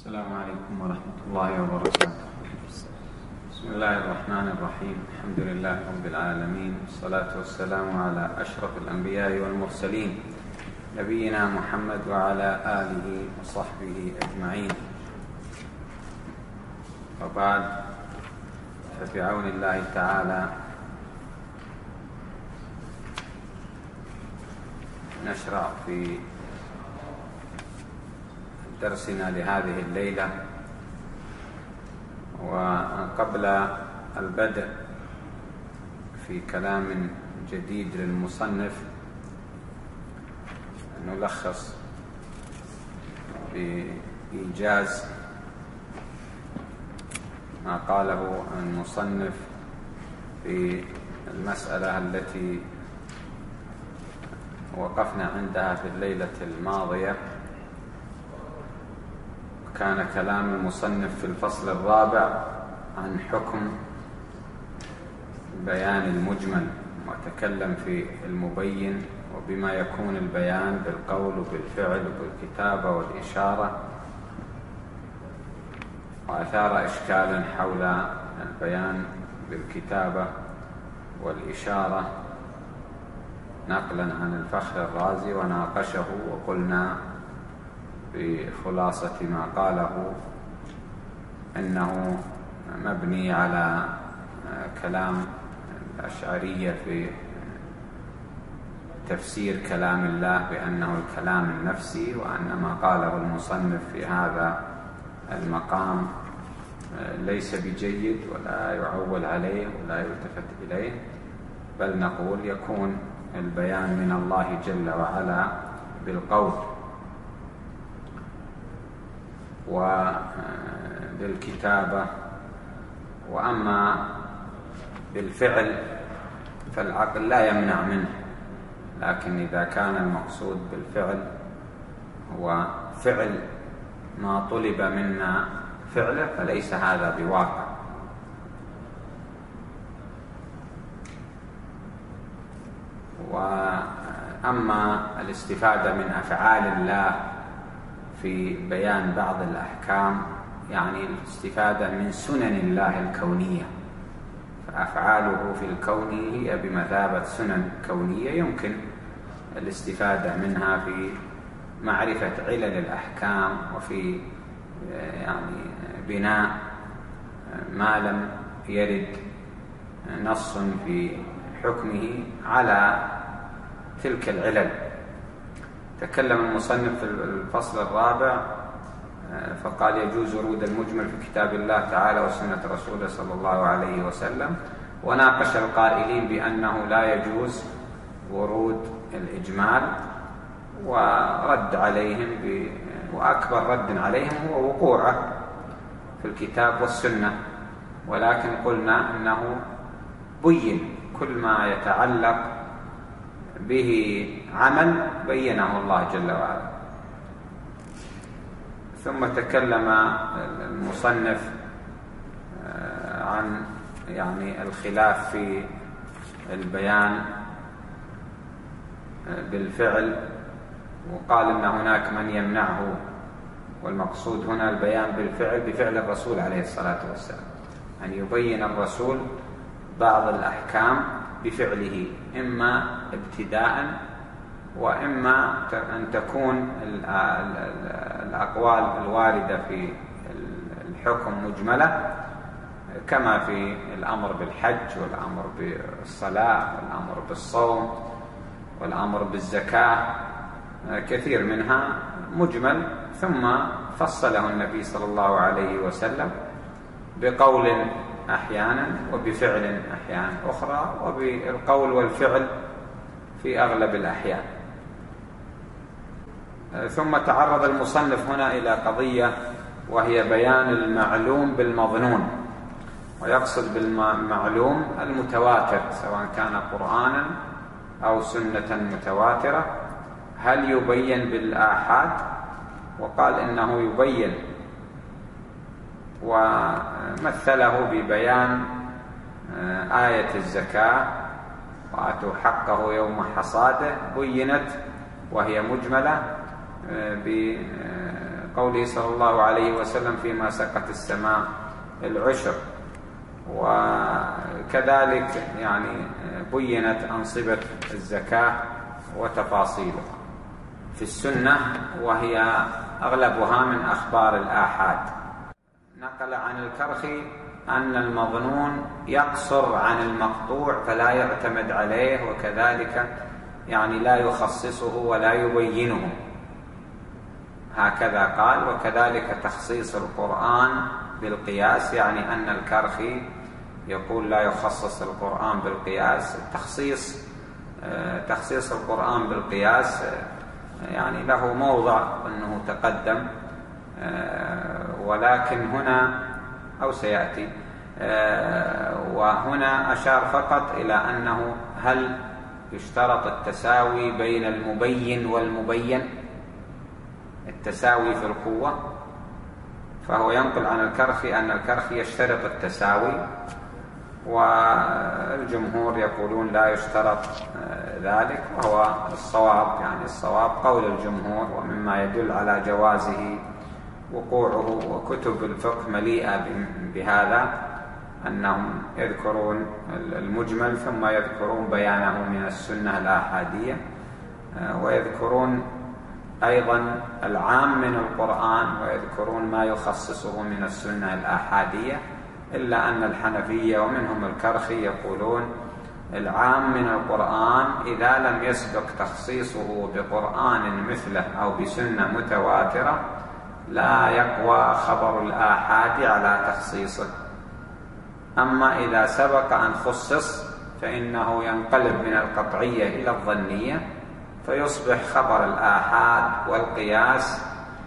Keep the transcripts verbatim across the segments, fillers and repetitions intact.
السلام عليكم ورحمة الله وبركاته. بسم الله الرحمن الرحيم. الحمد لله رب العالمين، والصلاة والسلام على أشرف الأنبياء والمرسلين، نبينا محمد وعلى آله وصحبه أجمعين. وبعد، فبعون الله تعالى نشرع في درسنا لهذه الليلة. وقبل البدء في كلام جديد للمصنف نلخص بإيجاز ما قاله المصنف في المسألة التي وقفنا عندها في الليلة الماضية. كان كلام المصنف في الفصل الرابع عن حكم بيان المجمل، وتكلم في المبين وبما يكون البيان بالقول وبالفعل وبالكتابة والإشارة، وأثار إشكالا حول البيان بالكتابة والإشارة نقلا عن الفخر الرازي، وناقشه وقلنا بخلاصة ما قاله إنه مبني على كلام الأشعرية في تفسير كلام الله بأنه الكلام النفسي، وأن ما قاله المصنف في هذا المقام ليس بجيد ولا يعول عليه ولا يلتفت إليه، بل نقول يكون البيان من الله جل وعلا بالقول وبالكتابة. وأما بالفعل فالعقل لا يمنع منه، لكن إذا كان المقصود بالفعل هو فعل ما طلب منا فعله فليس هذا بواقع. وأما الاستفادة من أفعال الله في بيان بعض الأحكام يعني الاستفادة من سنن الله الكونية، فأفعاله في الكون هي بمثابة سنن كونية يمكن الاستفادة منها في معرفة علل الأحكام، وفي يعني بناء ما لم يرد نص في حكمه على تلك العلل. تكلم المصنف في الفصل الرابع فقال: يجوز ورود المجمل في كتاب الله تعالى وسنة رسوله صلى الله عليه وسلم، وناقش القائلين بأنه لا يجوز ورود الإجمال، ورد عليهم ب... وأكبر رد عليهم هو وقوعه في الكتاب والسنة، ولكن قلنا أنه بين كل ما يتعلق به عمل بينه الله جل وعلا. ثم تكلم المصنف عن يعني الخلاف في البيان بالفعل، وقال ان هناك من يمنعه، والمقصود هنا البيان بالفعل بفعل الرسول عليه الصلاة والسلام، أن يبين الرسول بعض الأحكام بفعله، إما ابتداء وإما أن تكون الأقوال الواردة في الحكم مجملة، كما في الأمر بالحج والأمر بالصلاة والأمر بالصوم والأمر بالزكاة، كثير منها مجمل ثم فصله النبي صلى الله عليه وسلم بقول أحيانا وبفعل أحيانا أخرى، وبالقول والفعل في أغلب الأحيان. ثم تعرض المصنف هنا إلى قضية وهي بيان المعلوم بالمظنون، ويقصد بالمعلوم المتواتر سواء كان قرآنا أو سنة متواترة. هل يبين بالآحاد؟ وقال إنه يبين، ومثله ببيان آية الزكاة: وآتوا حقه يوم حصاده، بينت وهي مجملة قوله صلى الله عليه وسلم فيما سقت السماء العشر. وكذلك يعني بينت أنصبة الزكاة وتفاصيلها في السنة، وهي أغلبها من أخبار الآحاد. نقل عن الكرخي أن المظنون يقصر عن المقطوع فلا يعتمد عليه، وكذلك يعني لا يخصصه ولا يبينه، هكذا قال. وكذلك تخصيص القرآن بالقياس، يعني أن الكرخي يقول لا يخصص القرآن بالقياس. تخصيص تخصيص القرآن بالقياس يعني له موضع أنه تقدم، ولكن هنا أو سيأتي، وهنا أشار فقط إلى أنه هل يشترط التساوي بين المبين والمبين، التساوي في القوة. فهو ينقل عن الكرخي أن الكرخي يشترط التساوي، والجمهور يقولون لا يشترط ذلك، وهو الصواب. يعني الصواب قول الجمهور، ومما يدل على جوازه وقوعه، وكتب الفقه مليئة بهذا، أنهم يذكرون المجمل ثم يذكرون بيانه من السنة الآحادية، ويذكرون أيضا العام من القرآن، ويذكرون ما يخصصه من السنة الآحادية. إلا أن الحنفية ومنهم الكرخي يقولون العام من القرآن إذا لم يسبق تخصيصه بقرآن مثله أو بسنة متواترة لا يقوى خبر الآحاد على تخصيصه. أما إذا سبق أن خصص فإنه ينقلب من القطعية إلى الظنية، فيصبح خبر الآحاد والقياس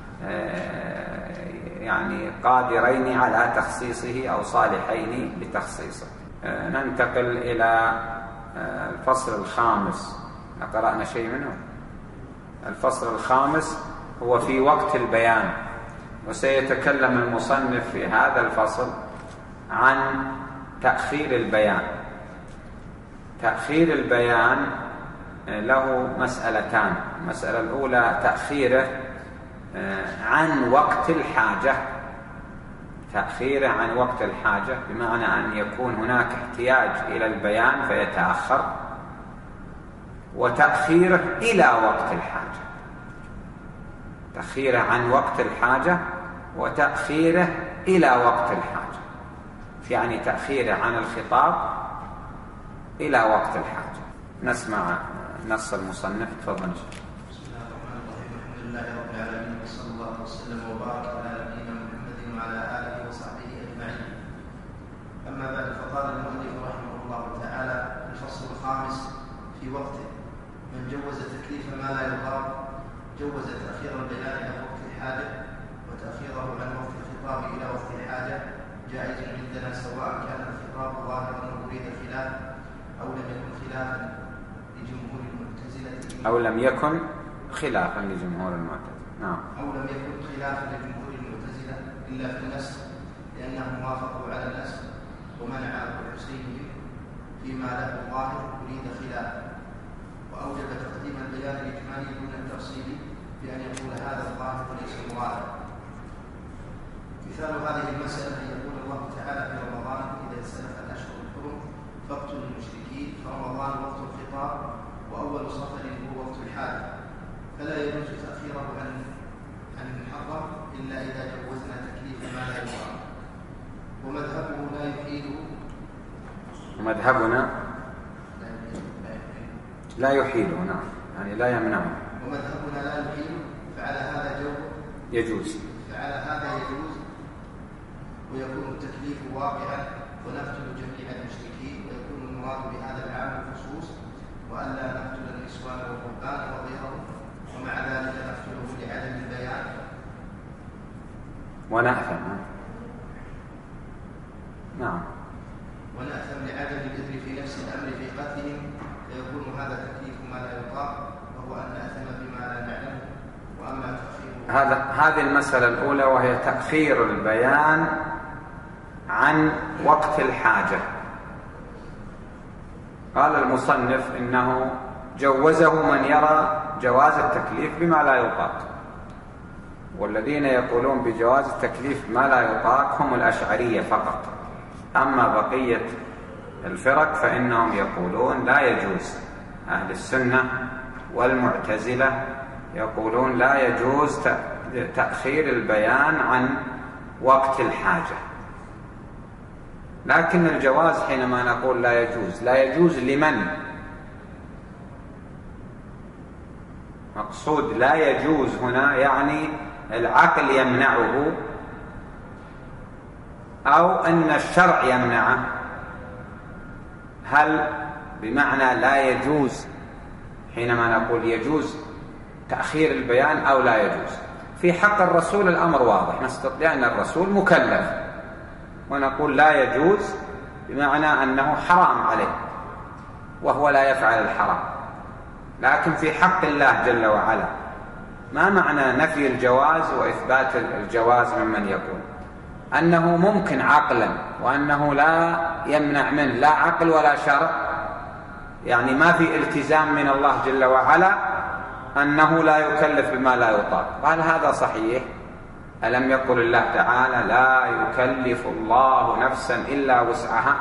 يعني قادرين على تخصيصه أو صالحين لتخصيصه. ننتقل إلى الفصل الخامس. قرأنا شيء منه. الفصل الخامس هو في وقت البيان، وسيتكلم المصنف في هذا الفصل عن تأخير البيان. تأخير البيان له مسألتان. المسألة الأولى تأخيره عن وقت الحاجة، تأخيره عن وقت الحاجة بمعنى أن يكون هناك احتياج إلى البيان فيتأخر، وتأخيره إلى وقت الحاجة، تأخيره عن وقت الحاجة وتأخيره إلى وقت الحاجة، يعني تأخيره عن الخطاب إلى وقت الحاجة. نسمع نص المصنف. تفضل. بسم الله الرحمن الرحيم. الحمد لله رب العالمين، وصلى الله وسلم وبارك على نبينا محمد وعلى آله وصحبه أجمعين. أما بعد، فقال المؤلف رحمه الله تعالى: الفصل الخامس في وقته. من جوز تكليف ما لا يضار جوز تأخير البيان عن وقت الحاجة، وتأخيره عن وقت الخطاب إلى وقت الحاجة جائز عندنا، سواء كان الخطاب ظاهرا وأريد خلاف أو لم يكن خلافا لجمهور المعتزلة أو لم يكن خلافا لجمهور المعتزلة. نعم. أو لم يكن خلافا لجمهور المعتزلة إلا في النسخ، لأنهم وافقوا على النسخ ومنع أبو حسين فيما له ظاهر أريد خلافا، وأوجب تقديم البيان الإجمالي دون التفصيل بأن يقول هذا الظاهر وليس المراد. مثال هذه المسألة أن يقول الله تعالى في رمضان: إذا سلف الأشهر الحرم فاقتلوا المشركين، فرمضان وقت الخطاب وأول صفر هو وقت الحاجة، فلا يجوز تأخيره عن عن المحرم إلا إذا جوزنا تكليف ما لا يقام. ومذهبه لا يحيله ومذهبنا لا يحيله. نعم، يعني لا يمنعه. ومذهبنا لا يحيله، فعلى هذا جو يجوز فعلى هذا يجوز ويكون التكليف واقعا، ونقتل جميع المشركين، ويكون المراد بهذا العام الخصوص، وألا نقتل النسوان والرهبان وغيرهم، ومع ذلك نقتله لعدم البيان ونأثم. نعم. ونأثم لعدم الإذن في نفس الأمر في قتلهم، فيكون هذا تكليف ما لا يطاق، وهو أن نأثم بما لا نعلمه. وأما تأخيره هذا هذه المسألة الأولى، وهي تأخير البيان عن وقت الحاجة. قال المصنف إنه جوزه من يرى جواز التكليف بما لا يطاق، والذين يقولون بجواز التكليف ما لا يطاق هم الأشعرية فقط. أما بقية الفرق فإنهم يقولون لا يجوز. أهل السنة والمعتزلة يقولون لا يجوز تأخير البيان عن وقت الحاجة. لكن الجواز حينما نقول لا يجوز، لا يجوز لمن؟ مقصود لا يجوز هنا يعني العقل يمنعه أو أن الشرع يمنعه؟ هل بمعنى لا يجوز حينما نقول يجوز تأخير البيان أو لا يجوز؟ في حق الرسول الأمر واضح، نستطيع أن الرسول مكلف ونقول لا يجوز بمعنى أنه حرام عليه وهو لا يفعل الحرام. لكن في حق الله جل وعلا ما معنى نفي الجواز وإثبات الجواز ممن يقول أنه ممكن عقلا وأنه لا يمنع منه لا عقل ولا شرع؟ يعني ما في التزام من الله جل وعلا أنه لا يكلف بما لا يطاق. قال هذا صحيح. ألم يقل الله تعالى لا يكلف الله نفسا إلا وسعها؟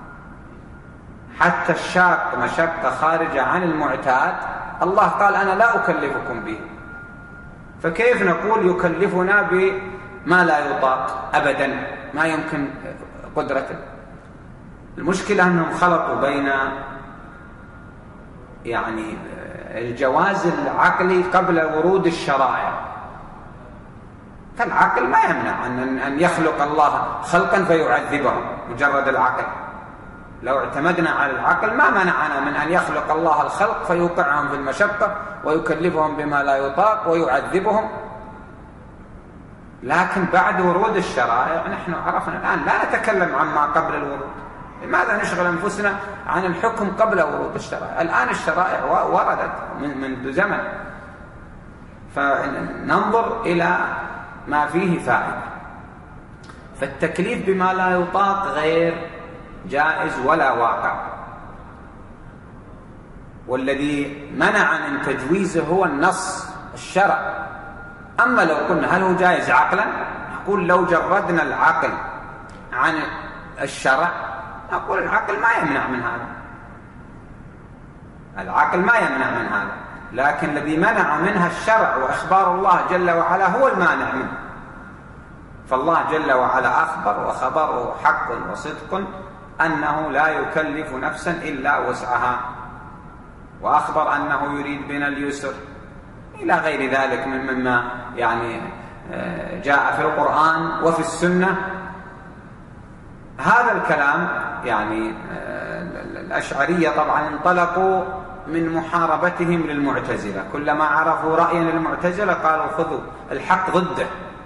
حتى الشاق مشقة خارجة عن المعتاد الله قال أنا لا أكلفكم به، فكيف نقول يكلفنا بما لا يطاق؟ أبدا ما يمكن قدرته. المشكلة أنهم خلطوا بين يعني الجواز العقلي قبل ورود الشرائع. فالعقل ما يمنع أن يخلق الله خلقا فيعذبهم مجرد العقل. لو اعتمدنا على العقل ما منعنا من أن يخلق الله الخلق فيوقعهم في المشقة ويكلفهم بما لا يطاق ويعذبهم. لكن بعد ورود الشرائع نحن عرفنا الآن لا نتكلم عما قبل الورود. لماذا نشغل أنفسنا عن الحكم قبل ورود الشرائع؟ الآن الشرائع وردت منذ زمن، فننظر إلى ما فيه فائدة. فالتكليف بما لا يطاق غير جائز ولا واقع، والذي منع من تجويزه هو النص الشرع. أما لو قلنا هل هو جائز عقلا، نقول لو جردنا العقل عن الشرع نقول العقل ما يمنع من هذا، العقل ما يمنع من هذا، لكن الذي منع منها الشرع وإخبار الله جل وعلا هو المانع منه. فالله جل وعلا أخبر وخبره حق وصدق أنه لا يكلف نفسا إلا وسعها، وأخبر أنه يريد بنا اليسر إلى غير ذلك مما يعني جاء في القرآن وفي السنة. هذا الكلام يعني الأشعرية طبعا انطلقوا من محاربتهم للمعتزلة، كلما عرفوا رأيا للمعتزلة قالوا خذوا الحق ضده،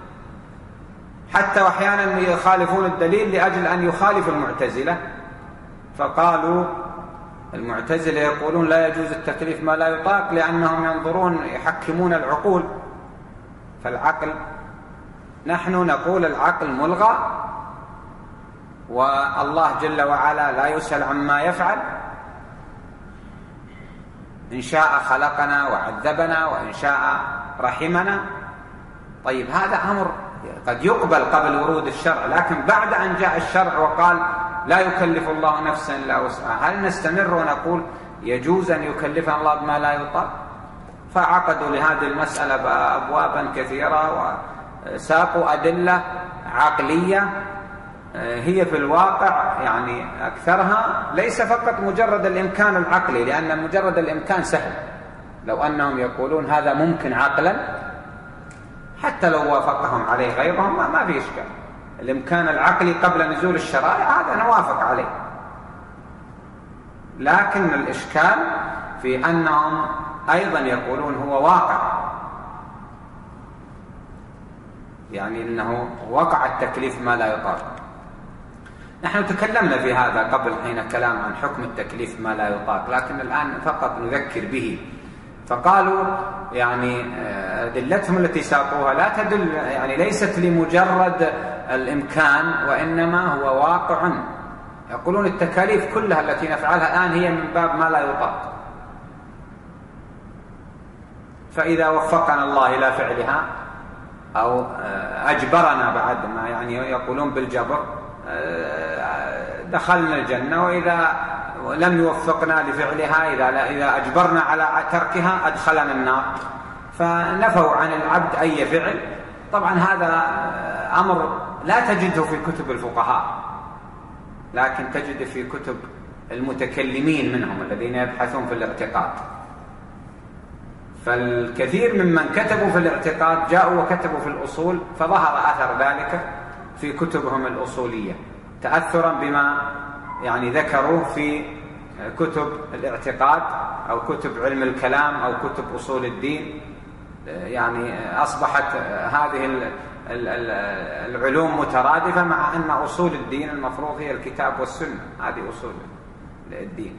حتى وأحيانا يخالفون الدليل لأجل أن يخالف المعتزلة. فقالوا المعتزلة يقولون لا يجوز التكليف ما لا يطاق لأنهم ينظرون يحكمون العقول، فالعقل نحن نقول العقل ملغى والله جل وعلا لا يسأل عما يفعل، إن شاء خلقنا وعذبنا وإن شاء رحمنا. طيب هذا أمر قد يقبل قبل ورود الشرع، لكن بعد أن جاء الشرع وقال لا يكلف الله نفسا إلا وسعها، هل نستمر ونقول يجوز أن يكلفنا الله بما لا يطاق؟ فعقدوا لهذه المسألة أبوابا كثيرة وساقوا أدلة عقلية هي في الواقع يعني أكثرها ليس فقط مجرد الإمكان العقلي، لأن مجرد الإمكان سهل. لو أنهم يقولون هذا ممكن عقلا حتى لو وافقهم عليه غيرهم ما في إشكال. الإمكان العقلي قبل نزول الشرائع هذا نوافق عليه، لكن الإشكال في أنهم أيضا يقولون هو واقع، يعني أنه وقع التكليف ما لا يطاق. نحن تكلمنا في هذا قبل حين كلام عن حكم التكليف ما لا يطاق، لكن الآن فقط نذكر به. فقالوا يعني أدلتهم التي ساقوها لا تدل، يعني ليست لمجرد الإمكان وإنما هو واقع. يقولون التكاليف كلها التي نفعلها الآن هي من باب ما لا يطاق، فإذا وفقنا الله إلى فعلها أو أجبرنا بعد ما يعني يقولون بالجبر دخلنا الجنة، وإذا لم يوفقنا لفعلها إذا إذا أجبرنا على تركها أدخلنا النار. فنفوا عن العبد أي فعل. طبعا هذا أمر لا تجده في كتب الفقهاء، لكن تجد في كتب المتكلمين منهم الذين يبحثون في الاعتقاد. فالكثير ممن كتبوا في الاعتقاد جاءوا وكتبوا في الأصول، فظهر أثر ذلك في كتبهم الأصولية تأثرا بما يعني ذكروا في كتب الاعتقاد أو كتب علم الكلام أو كتب أصول الدين. يعني أصبحت هذه العلوم مترادفة، مع أن أصول الدين المفروض هي الكتاب والسنة، هذه أصول الدين.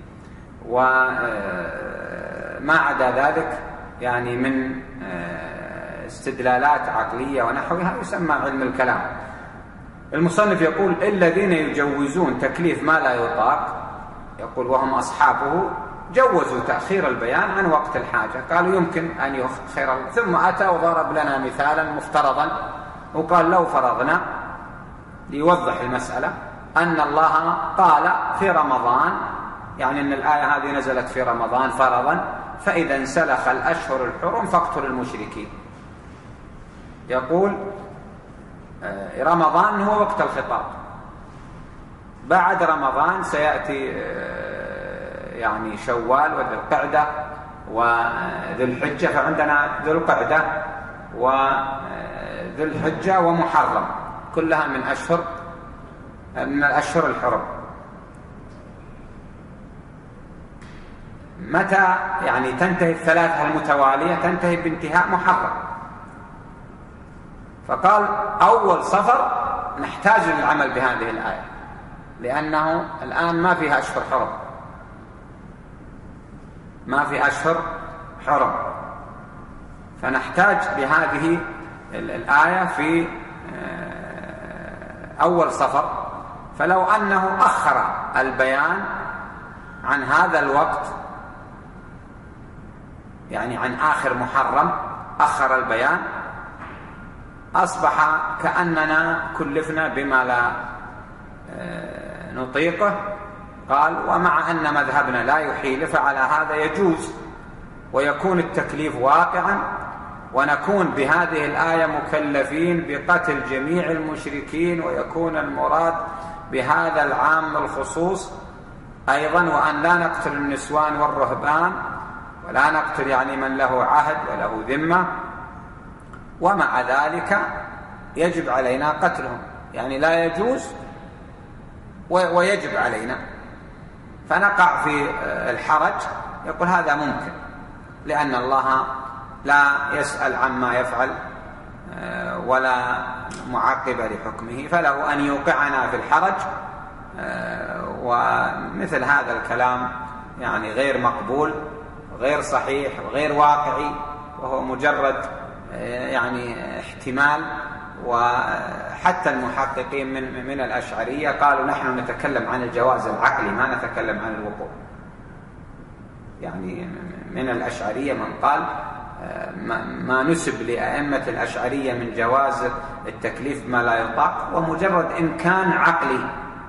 وما عدا ذلك يعني من استدلالات عقلية ونحوها يسمى علم الكلام. المصنف يقول الذين يجوزون تكليف ما لا يطاق، يقول وهم أصحابه، جوزوا تأخير البيان عن وقت الحاجة. قالوا يمكن أن يؤخر، ثم أتى وضرب لنا مثالا مفترضا وقال لو فرضنا ليوضح المسألة أن الله قال في رمضان، يعني أن الآية هذه نزلت في رمضان فرضا، فإذا انسلخ الأشهر الحرم فاقتلوا المشركين. يقول رمضان هو وقت الخطاب، بعد رمضان سيأتي يعني شوال وذي القعدة وذي الحجة، فعندنا ذي القعدة وذي الحجة ومحرم كلها من أشهر من الأشهر الحرم. متى يعني تنتهي الثلاثة المتوالية؟ تنتهي بانتهاء محرم. فقال أول صفر نحتاج للعمل بهذه الآية، لأنه الآن ما فيها أشهر حرم، ما في أشهر حرم، فنحتاج بهذه الآية في أول صفر. فلو أنه أخر البيان عن هذا الوقت، يعني عن آخر محرم أخر البيان، أصبح كأننا كلفنا بما لا نطيقه. قال ومع أن مذهبنا لا يحيل، فعلى هذا يجوز ويكون التكليف واقعا، ونكون بهذه الآية مكلفين بقتل جميع المشركين، ويكون المراد بهذا العام الخصوص أيضا، وأن لا نقتل النسوان والرهبان، ولا نقتل يعني من له عهد وله ذمة، ومع ذلك يجب علينا قتلهم، يعني لا يجوز ويجب علينا. فنقع في الحرج. يقول هذا ممكن، لأن الله لا يسأل عما يفعل ولا معقب لحكمه، فله أن يوقعنا في الحرج. ومثل هذا الكلام يعني غير مقبول، غير صحيح وغير واقعي، وهو مجرد يعني احتمال. وحتى المحققين من من الأشعرية قالوا نحن نتكلم عن الجواز العقلي، ما نتكلم عن الوقوع. يعني من الأشعرية من قال ما نسب لأئمة الأشعرية من جواز التكليف ما لا يطاق ومجرد إمكان عقلي،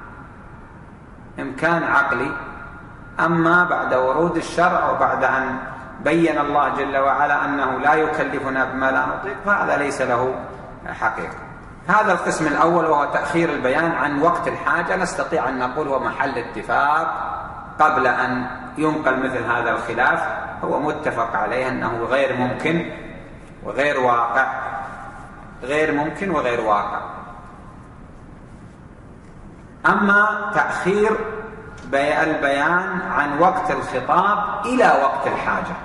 إمكان عقلي. أما بعد ورود الشرع وبعد أن بين الله جل وعلا أنه لا يكلفنا بما لا نطيق، فهذا ليس له حقيقة. هذا القسم الأول وهو تأخير البيان عن وقت الحاجة، نستطيع أن نقول هو محل اتفاق قبل أن ينقل مثل هذا الخلاف، هو متفق عليه أنه غير ممكن وغير واقع، غير ممكن وغير واقع. أما تأخير البيان عن وقت الخطاب إلى وقت الحاجة،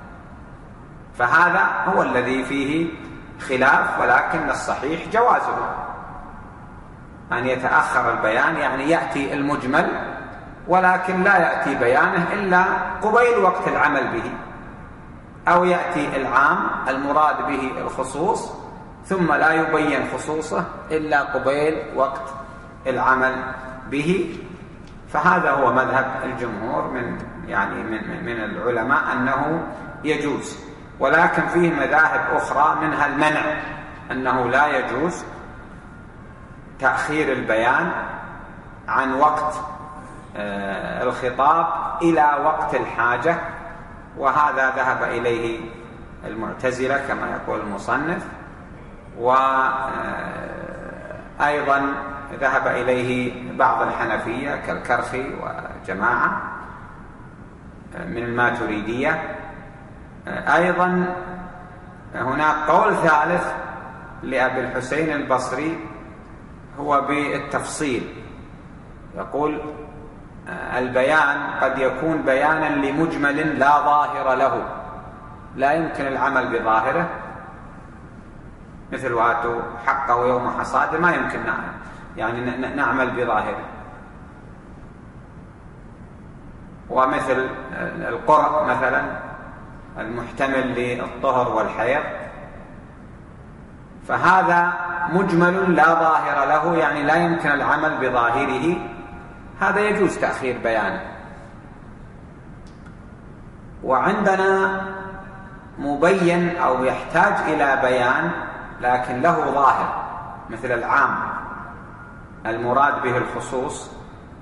فهذا هو الذي فيه خلاف، ولكن الصحيح جوازه أن يتأخر البيان، يعني يأتي المجمل ولكن لا يأتي بيانه إلا قبيل وقت العمل به، أو يأتي العام المراد به الخصوص ثم لا يبين خصوصه إلا قبيل وقت العمل به. فهذا هو مذهب الجمهور من يعني من من العلماء أنه يجوز، ولكن فيه مذاهب أخرى منها المنع أنه لا يجوز تأخير البيان عن وقت الخطاب إلى وقت الحاجة، وهذا ذهب إليه المعتزلة كما يقول المصنف، وأيضا ذهب إليه بعض الحنفية كالكرخي وجماعة من الماتريدية. أيضا هناك قول ثالث لأبي الحسين البصري هو بالتفصيل، يقول البيان قد يكون بيانا لمجمل لا ظاهر له، لا يمكن العمل بظاهره، مثل واتوا حقه يوم حصاده ما يمكن نعمل يعني نعمل بظاهره، ومثل القرء مثلا المحتمل للطهر والحيض، فهذا مجمل لا ظاهر له يعني لا يمكن العمل بظاهره، هذا يجوز تأخير بيانه. وعندنا مبين أو يحتاج إلى بيان لكن له ظاهر، مثل العام المراد به الخصوص،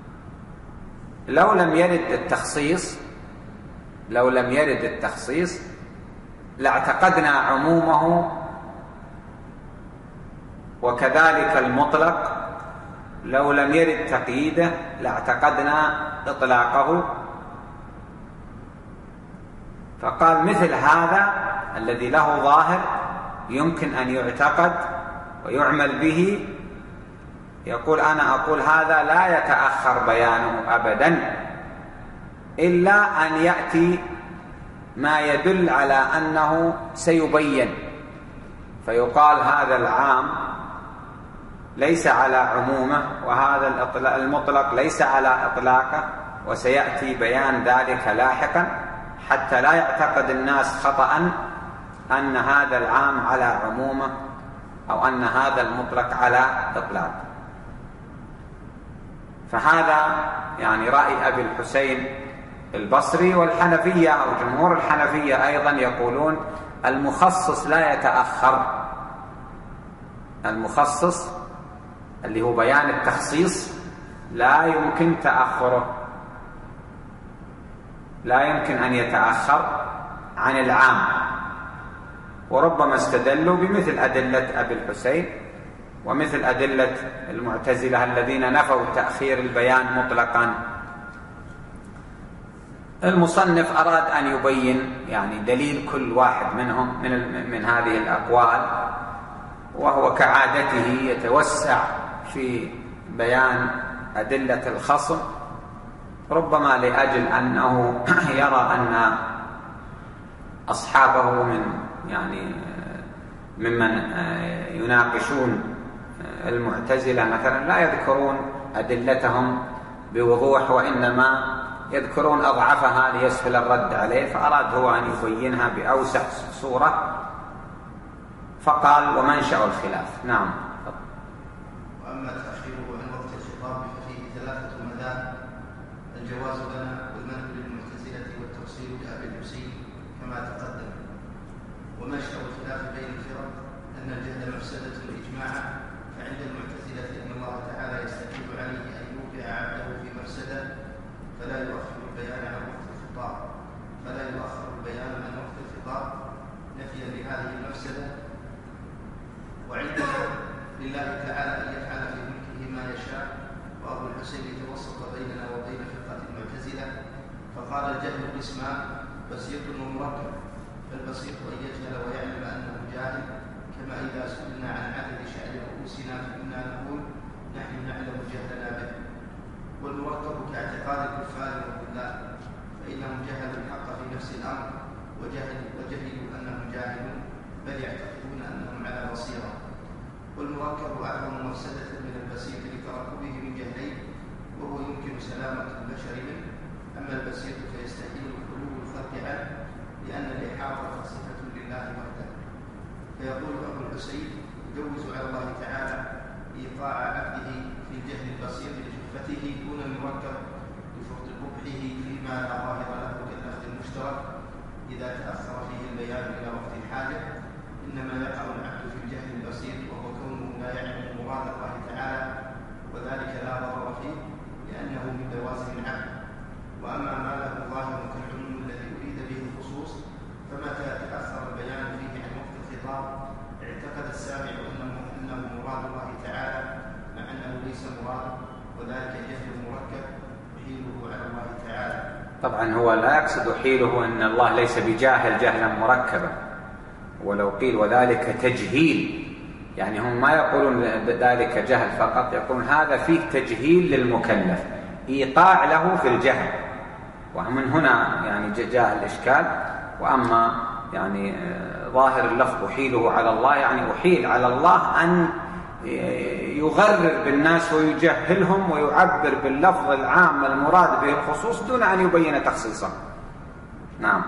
لو لم يرد التخصيص لو لم يرد التخصيص لاعتقدنا عمومه، وكذلك المطلق لو لم يرد تقييده لاعتقدنا إطلاقه. فقال مثل هذا الذي له ظاهر يمكن أن يعتقد ويعمل به، يقول أنا أقول هذا لا يتأخر بيانه أبدا إلا أن يأتي ما يدل على أنه سيبين، فيقال هذا العام ليس على عمومه وهذا المطلق ليس على إطلاقه، وسيأتي بيان ذلك لاحقا حتى لا يعتقد الناس خطأ أن هذا العام على عمومه أو أن هذا المطلق على إطلاقه. فهذا يعني رأي أبي الحسين البصري. والحنفية أو جمهور الحنفية أيضا يقولون المخصص لا يتأخر، المخصص اللي هو بيان التخصيص لا يمكن تأخره، لا يمكن أن يتأخر عن العام. وربما استدلوا بمثل أدلة أبي الحسين ومثل أدلة المعتزلة الذين نفوا تأخير البيان مطلقا. المصنف أراد أن يبين يعني دليل كل واحد منهم من, من هذه الأقوال، وهو كعادته يتوسع في بيان أدلة الخصم، ربما لأجل أنه يرى أن أصحابه من يعني ممن يناقشون المعتزلة مثلا لا يذكرون أدلتهم بوضوح، وإنما يذكرون أضعفها ليسهل الرد عليه، فأراد هو أن يبينها بأوسع صورة، فقال ومنشأ الخلاف. نعم. وأما تأخيره عن وقت الخطاب ففيه ثلاثة مذاهب: الجواز لنا والمنع للمعتزلة والتفصيل لأبي الحسين كما تقدم. ومنشأ الخلاف بين الفرق أن الجهل مفسدة إجماعا، فعند المعتزلة أن الله تعالى يستحيل عليه أن يوقع عبده في مفسدة فلا يؤخر البيان عن وقت الخطاب فلا يؤخر البيان عن وقت الخطاب نفيا لهذه المفسدة. وعندنا لله تعالى أن يفعل في ملكه ما يشاء. وأبو الحسين توسط بيننا وبين فرقة المعتزلة فقال الجهل قسمان: بسيط ومركب. فالبسيط أن يجهل ويعلم أنه جاهل، كما إذا سئلنا عن عدد شعر رؤوسنا فإنا نقول نحن نعلم جهلنا به. والمركب كاعتقاد الكفار بالله، فإنهم جهلوا الحق في نفس الأمر وجهلوا وجهلوا أنهم جاهلون، بل يعتقدون أنهم على بصيرة. والمركب أعظم مفسدة من البسيط لتركبه من جهلين، وهو يمكن سلامة البشر منه. أما البسيط فيستحيل خلو الخلق عنه، لأن الإحاطة صفة لله وحده. فيقول أبو الحسين: يجوز على الله تعالى إيقاع عبده في الجهل البسيط لخفته دون المركب لفرط قبحه فيما لا ظاهر له كالأخذ المشترك إذا تأخر فيه البيان إلى وقت الحاجة. إنما يقع العبد في الجهل البسيط وهو كونه لا يعلم مراد الله تعالى، وذلك لا ضرر فيه لأنه من لوازم العبد. وأما ما له ظاهر كالعلم الذي أريد به الخصوص فمتى تأخر البيان فيه عن وقت الخطاب اعتقد السامع أنه أنه مراد الله تعالى مع أنه ليس مراد، وذلك جهل مركب يحيله على الله تعالى. طبعا هو لا يقصد حيله أن الله ليس بجاهل جهلا مركبا، ولو قيل وذلك تجهيل، يعني هم ما يقولون ذلك جهل فقط، يقولون هذا فيه تجهيل للمكلف، إيقاع له في الجهل، ومن هنا يعني جاء الإشكال. وأما يعني ظاهر اللفظ أحيله على الله، يعني أحيل على الله أن يغرر بالناس ويجهلهم ويعبر باللفظ العام المراد به الخصوص دون أن يبين تخصيصه. نعم.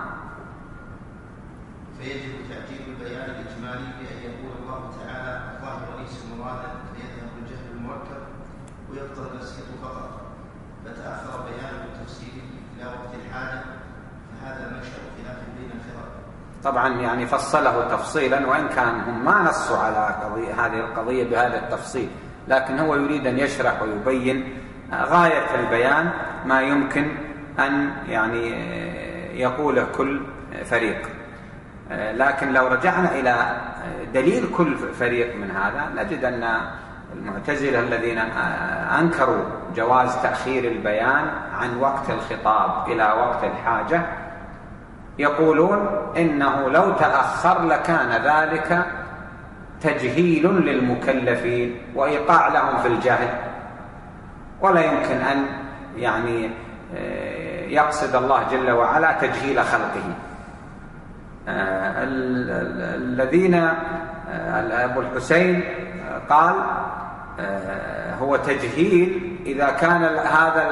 فيجب تعجيل البيان الإجمالي بأن يقول الله تعالى الظاهر ليس مرادا فيذهب الجهل المركب ويبطل التسكيت فقط، فتأخر بيان التفسير إلى وقت الحاجة، فهذا منشأ خلاف بين الفرق. طبعا يعني فصله تفصيلا، وإن كان هم ما نصوا على قضية هذه القضية بهذا التفصيل، لكن هو يريد أن يشرح ويبين غاية البيان ما يمكن أن يعني يقوله كل فريق. لكن لو رجعنا إلى دليل كل فريق من هذا نجد أن المعتزلة الذين أنكروا جواز تأخير البيان عن وقت الخطاب إلى وقت الحاجة يقولون إنه لو تأخر لكان ذلك تجهيل للمكلفين وإيقاع لهم في الجهل، ولا يمكن أن يعني يقصد الله جل وعلا تجهيل خلقه. الذين أبو الحسين قال هو تجهيل إذا كان هذا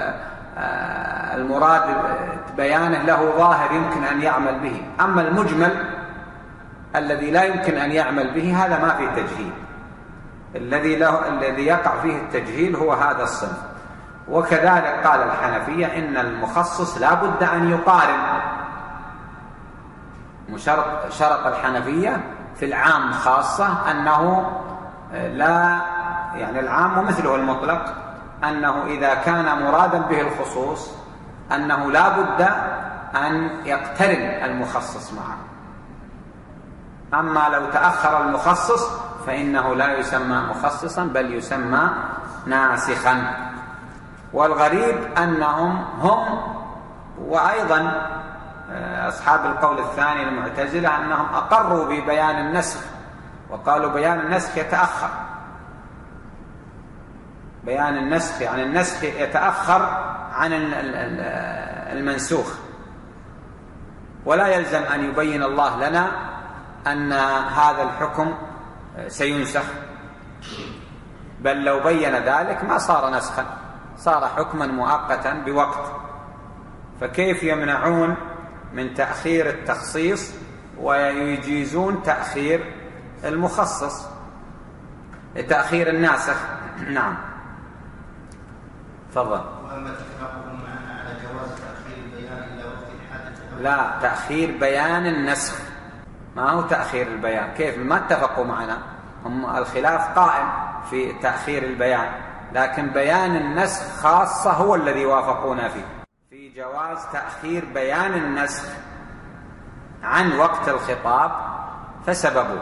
المراد بيانه له ظاهر يمكن أن يعمل به، أما المجمل الذي لا يمكن أن يعمل به هذا ما فيه تجهيل. الذي له الذي يقع فيه التجهيل هو هذا الصنف. وكذلك قال الحنفية إن المخصص لا بد أن يقارن. شرط, شرط الحنفية في العام خاصة أنه لا يعني العام ومثله المطلق، أنه إذا كان مرادا به الخصوص أنه لا بد أن يقترن المخصص معه. أما لو تأخر المخصص فإنه لا يسمى مخصصا بل يسمى ناسخا. والغريب أنهم هم وأيضا أصحاب القول الثاني المعتزلة أنهم أقروا ببيان النسخ، وقالوا بيان النسخ يتأخر. بيان النسخ يعني النسخ يتأخر عن المنسوخ، ولا يلزم أن يبين الله لنا أن هذا الحكم سينسخ، بل لو بين ذلك ما صار نسخا، صار حكما مؤقتا بوقت. فكيف يمنعون من تأخير التخصيص ويجيزون تأخير المخصص، تأخير الناسخ؟ نعم تفضل. وأما اتفاقهم معنا على جواز تأخير البيان إلى وقت الحاجة، لا، تأخير بيان النسخ ما هو تأخير البيان. كيف ما اتفقوا معنا؟ هم الخلاف قائم في تأخير البيان، لكن بيان النسخ خاصة هو الذي وافقونا فيه في جواز تأخير بيان النسخ عن وقت الخطاب فسببه.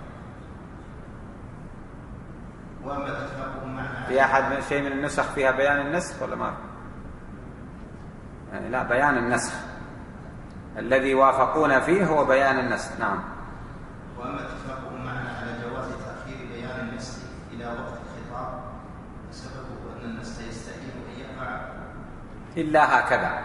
وأما اتفاقهم معنا في أحد من شيء من النسخ فيها بيان النسخ ولا ما؟ يعني لا، بيان النسخ الذي وافقونا فيه هو بيان النسخ. نعم. وأما اتفاقهم معنا على جواز تأخير بيان النسخ إلى وقت الخطاب فسببه أن النسخ يستحيل أن يقع إلا هكذا.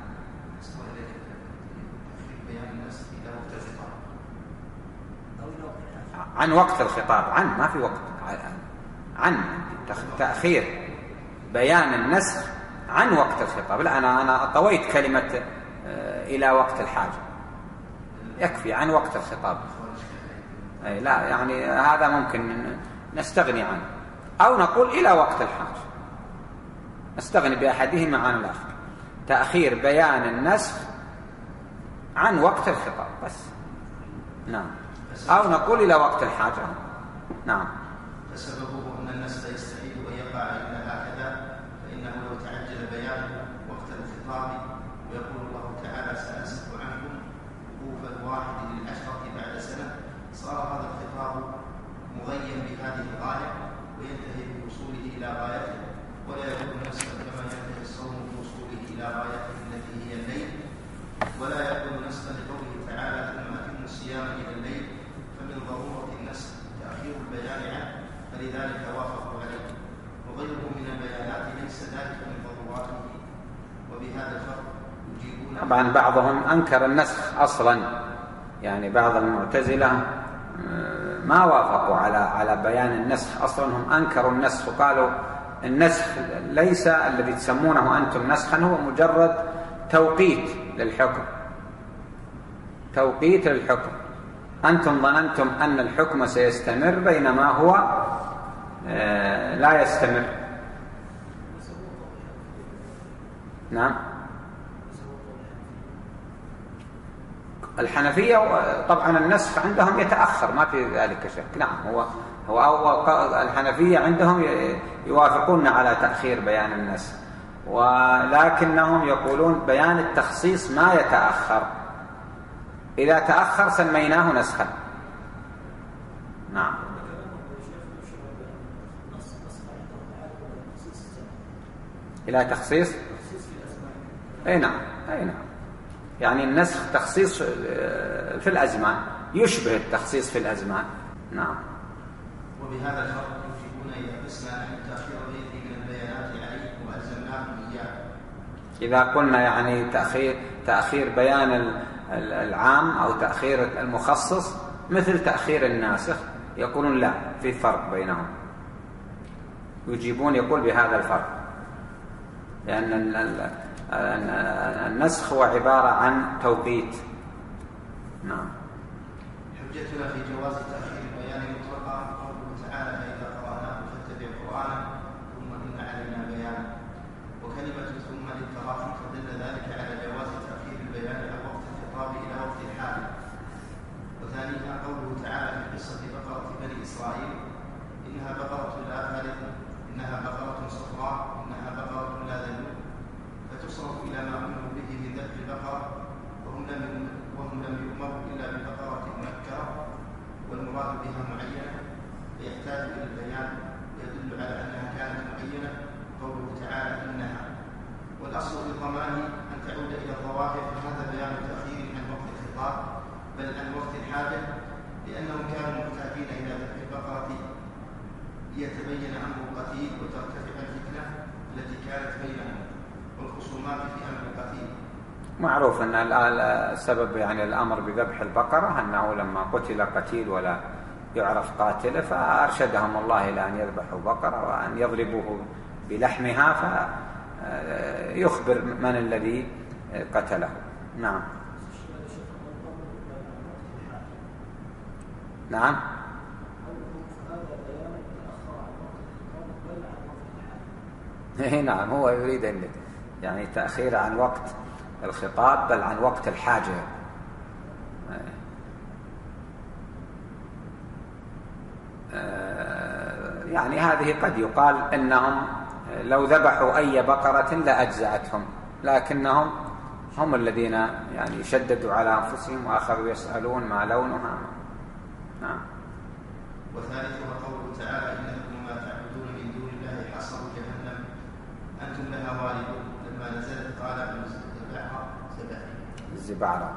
عن وقت الخطاب، عن ما في وقت، عن تأخير بيان النسخ عن وقت الخطاب. لا، أنا أنا طويت كلمة إلى وقت الحاجة، يكفي عن وقت الخطاب. أي لا، يعني هذا ممكن نستغني عنه، أو نقول إلى وقت الحاجة، نستغني بأحدهما عن الآخر. تأخير بيان النسخ عن وقت الخطاب بس. نعم. أو نقول إلى وقت الحاجة. نعم. فسببه أن النسخ يستحيل أن يقع إلا هكذا، فإنه لو تعجل بيانه وقت الخطاب ويقول الله تعالى سأنسخ عنكم وقوف الواحد للعشرة بعد سنة، صار هذا الخطاب مغيا بهذه الغاية وينتهي بوصوله إلى غايته، ولا يكون نسخا كما ينتهي الصوم بوصوله إلى غايته التي هي الليل، ولا يكون نسخا لقوله تعالى ثم أتموا الصيام إلى الليل، فمن ضرورة النسخ تأخير البيان عنه، فلذلك وافقوا عليه، وغيره من البيانات ليس ذلك من ضروراته، وبهذا الفرق يجيبون. طبعا بعضهم أنكر النسخ أصلا، يعني بعض المعتزلة ما وافقوا على على بيان النسخ أصلا، هم أنكروا النسخ وقالوا النسخ ليس الذي تسمونه أنتم نسخا، هو مجرد توقيت للحكم، توقيت للحكم. أنتم ظننتم أن الحكم سيستمر بينما هو لا يستمر. نعم. الحنفية طبعا النسخ عندهم يتأخر، ما في ذلك شك. نعم، هو هو الحنفية عندهم يوافقون على تأخير بيان النسخ، ولكنهم يقولون بيان التخصيص ما يتأخر، إذا تأخر سميناه نسخا. نعم. إلى تخصيص؟ أي نعم، أي نعم. يعني النسخ تخصيص في الأزمان، يشبه التخصيص في الأزمان. نعم. وبهذا الفرق يوجبون إذا قسنا نحن تأخير غيره من البيانات عليه وألزمناهم إياه. إذا قلنا يعني تأخير تأخير بيان العام أو تأخير المخصص مثل تأخير الناسخ، يقولون لا، في فرق بينهم. يجيبون يقول بهذا الفرق، لأن النسخ هو عبارة عن توقيت. نعم. حجتنا في جواز تأخير البيان مطلقا قوله تعالى فإذا قرأناه فاتبع قرآنه ثم إن علينا بيانه، وكلمة ثم للتراخي فدل ذلك على جواز تأخير البيان عن وقت الخطاب إلى وقت الحال. وثانيها قوله تعالى في قصة بقرة بني إسرائيل إنها بقرة لا فارغ إنها بقرة صفراء إنها بقرة لا ذلول، فتصرف إلى ما أمروا به من ذبح البقرة، وهم لم وهم لم يؤمروا إلا ببقرة منكرة والمراد بها معينة، فيحتاج إلى البيان ويدل على أنها كانت معينة قوله تعالى إنها. والأصل في الضمان أن تعود إلى الظواهر، فهذا بيان تأخير عن وقت الخطاب بل عن وقت الحاجة، لأنهم كانوا محتاجين إلى ذبح البقرة ليتبين أمر القتيل وترتفع الفتنة التي كانت بينهم والخصومات في أمر القتيل. معروف أن السبب يعني الأمر بذبح البقرة أنه لما قتل قتيل ولا يعرف قاتله، فأرشدهم الله إلى أن يذبحوا بقرة وأن يضربوه بلحمها فيخبر من الذي قتله. نعم. نعم. نعم، هو يريد أن يعني تأخير عن وقت الخطاب بل عن وقت الحاجة. يعني هذه قد يقال إنهم لو ذبحوا أي بقرة لأجزأتهم، لكنهم هم الذين يعني شددوا على أنفسهم وأخذوا يسألون ما لونها. نعم. وثالثها قوله تعالى إنكم ما تعبدون من دون الله حصر جهنم أنتم لها واردون، لما نزلت قال الزبعرة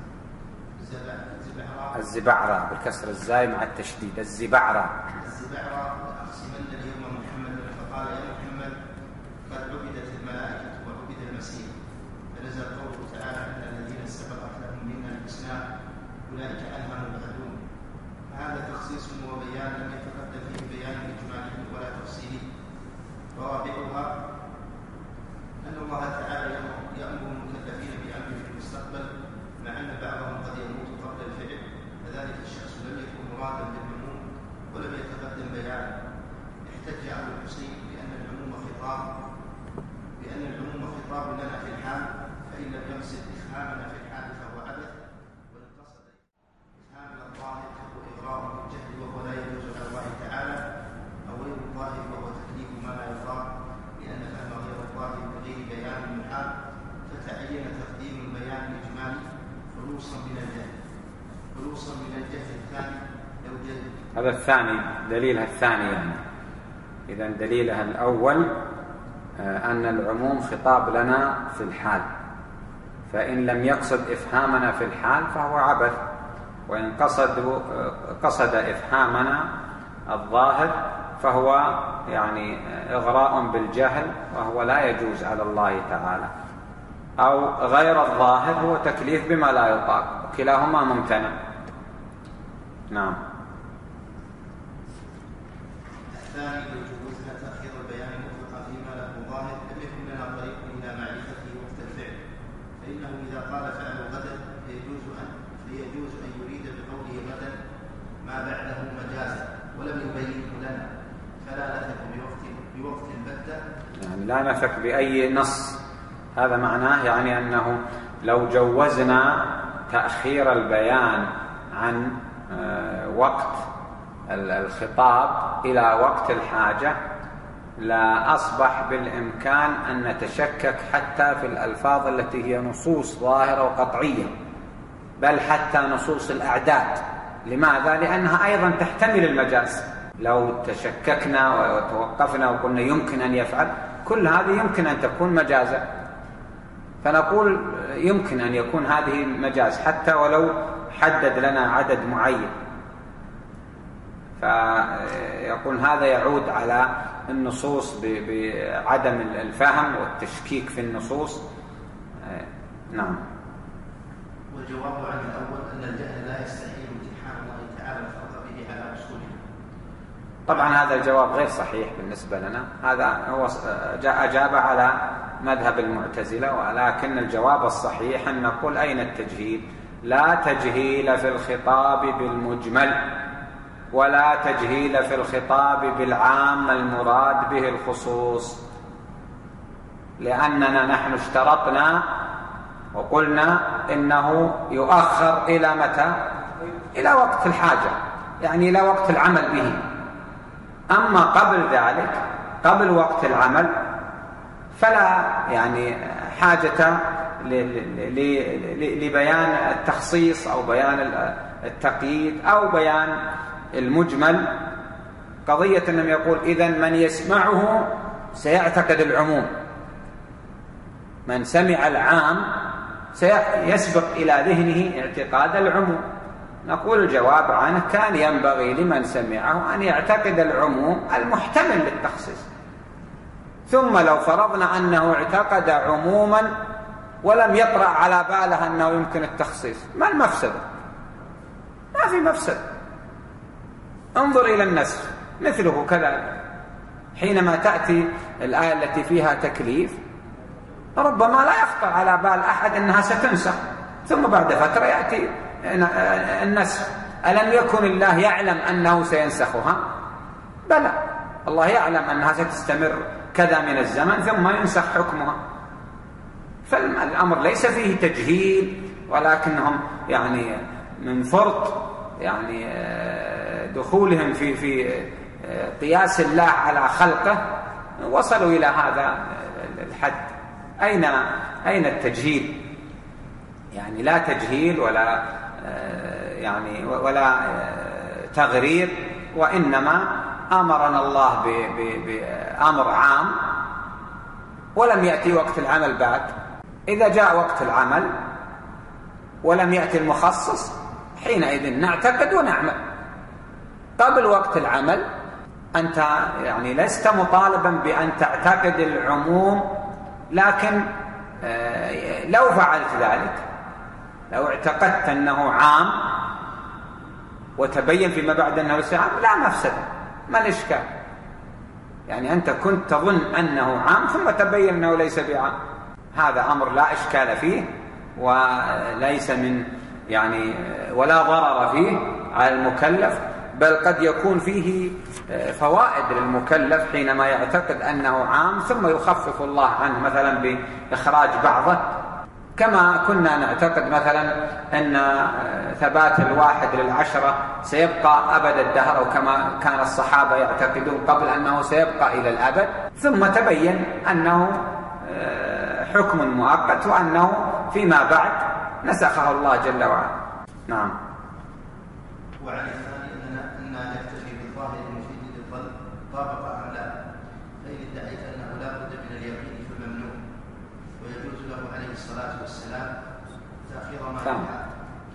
الزبعرة الزبعرة بالكسر الزاي مع التشديد الزبعرة الزبعرة أقسمن اليوم محمد فقال يا محمد قد عبدت الملائكة وعبد المسيح، فنزل قوله تعالى إن الذين سبقت لهم منا الحسنى أولئك عنها مبعدون. فهذا تخصيص وبيان لم يتقدم فيه بيان إجمالي ولا تفصيلي. ورابعها أن الله تعالى يأمر المكلفين بأمر في المستقبل مع أن بعضهم قد يموت قبل الفعل، فذلك الشخص لم يكن مرادا بالعموم ولم يتقدم بيانه. احتج أبو الحسين بأن العموم خطاب بأن العموم خطاب لنا في الحال، فإن لم يقصد إفهامنا في الحال فهو عبث، وإن قصد إفهامنا الظاهر هذا الثاني دليلها الثاني يعني. إذا دليلها الأول أن العموم خطاب لنا في الحال، فإن لم يقصد إفهامنا في الحال فهو عبث، وإن قصد قصد إفهامنا الظاهر فهو يعني إغراء بالجهل، وهو لا يجوز على الله تعالى، أو غير الظاهر هو تكليف بما لا يطاق، كلاهما ممتنع. نعم. الثاني يجوزنا تأخير البيان مطلقا فيما له ظاهر لم يكن لنا طريق إلى معرفته وقت الفعل، فإنه إذا قال فعل غدا فيجوز أن فيجوز أن يريد بقوله غدا ما بعده مجازا ولم يبينه لنا، فلا نثق بوقت بوقت البتة، يعني لا نثق بأي نص. هذا معناه يعني أنه لو جوزنا تأخير البيان عن وقت الخطاب إلى وقت الحاجة لا أصبح بالإمكان أن نتشكك حتى في الألفاظ التي هي نصوص ظاهرة وقطعية، بل حتى نصوص الأعداد. لماذا؟ لأنها أيضا تحتمل المجاز. لو تشككنا وتوقفنا وقلنا يمكن أن يفعل، كل هذه يمكن أن تكون مجازا، فنقول يمكن أن يكون هذه مجاز حتى ولو حدد لنا عدد معين. فيقول هذا يعود على النصوص بعدم الفهم والتشكيك في النصوص. نعم. والجواب عن الأول أن الجهل لا يستحيل امتحان الله تعالى الفرق به على أصوله. طبعا هذا الجواب غير صحيح بالنسبة لنا، هذا هو أجاب على مذهب المعتزلة، ولكن الجواب الصحيح أن نقول أين التجهيل؟ لا تجهيل في الخطاب بالمجمل، ولا تجهيل في الخطاب بالعام المراد به الخصوص، لأننا نحن اشترطنا وقلنا إنه يؤخر إلى متى؟ إلى وقت الحاجة، يعني إلى وقت العمل به. أما قبل ذلك، قبل وقت العمل، فلا يعني حاجة لبيان التخصيص أو بيان التقييد أو بيان المجمل. قضية أنه يقول إذن من يسمعه سيعتقد العموم، من سمع العام سيسبق إلى ذهنه اعتقاد العموم. نقول الجواب عنه كان ينبغي لمن سمعه أن يعتقد العموم المحتمل للتخصيص، ثم لو فرضنا أنه اعتقد عموما ولم يطرأ على باله أنه يمكن التخصيص، ما المفسد؟ ما في مفسد. انظر إلى النسخ مثله كذلك، حينما تأتي الآية التي فيها تكليف ربما لا يخطر على بال أحد أنها ستنسخ، ثم بعد فترة يأتي النسخ. ألم يكن الله يعلم أنه سينسخها؟ بلى، الله يعلم أنها ستستمر كذا من الزمن ثم ينسخ حكمها. فالأمر ليس فيه تجهيل، ولكنهم يعني من فرط يعني دخولهم في في قياس الله على خلقه وصلوا إلى هذا الحد. أين أين التجهيل؟ يعني لا تجهيل ولا يعني ولا تغرير، وإنما أمرنا الله بأمر عام ولم يأتي وقت العمل بعد. إذا جاء وقت العمل ولم يأتي المخصص حينئذ نعتقد ونعمل. قبل وقت العمل أنت يعني لست مطالبا بأن تعتقد العموم، لكن لو فعلت ذلك، لو اعتقدت أنه عام وتبين فيما بعد أنه ليس عام، لا مفسد، ما الإشكال؟ يعني أنت كنت تظن أنه عام ثم تبين أنه ليس بعام، هذا أمر لا إشكال فيه وليس من يعني ولا ضرر فيه على المكلف، بل قد يكون فيه فوائد للمكلف حينما يعتقد أنه عام ثم يخفف الله عنه مثلا بإخراج بعضه، كما كنا نعتقد مثلا أن ثبات الواحد للعشرة سيبقى أبد الدهر، أو كما كان الصحابة يعتقدون قبل أنه سيبقى إلى الأبد، ثم تبين أنه حكم مؤقت وأنه فيما بعد نسخه الله جل وعلا. نعم. وعن الثاني أننا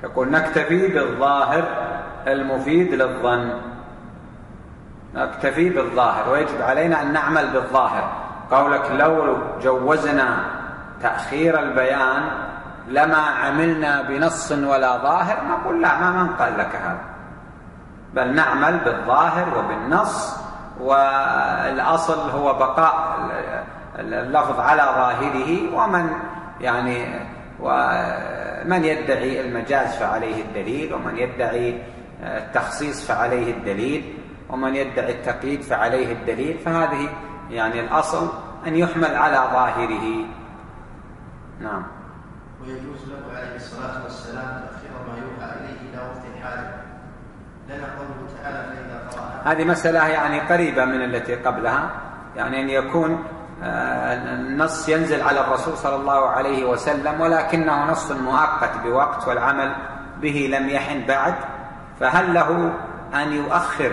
يقول نكتفي بالظاهر المفيد للظن، نكتفي بالظاهر، ويجب علينا أن نعمل بالظاهر. قولك لو جوزنا تأخير البيان لما عملنا بنص ولا ظاهر، نقول لا، ما من قال لك هذا، بل نعمل بالظاهر وبالنص، والأصل هو بقاء اللفظ على ظاهره. ومن يعني ومن يدعي المجاز فعليه الدليل، ومن يدعي التخصيص فعليه الدليل، ومن يدعي التقييد فعليه الدليل. فهذه يعني الأصل أن يحمل على ظاهره. نعم. ويجوز له عليه الصلاة والسلام تأخير ما يوحى إليه إلى وقت الحاجة. لنا قوله تعالى فإذا قرأنا. هذه مسألة يعني قريبة من التي قبلها، يعني أن يكون النص ينزل على الرسول صلى الله عليه وسلم ولكنه نص مؤقت بوقت والعمل به لم يحن بعد، فهل له أن يؤخر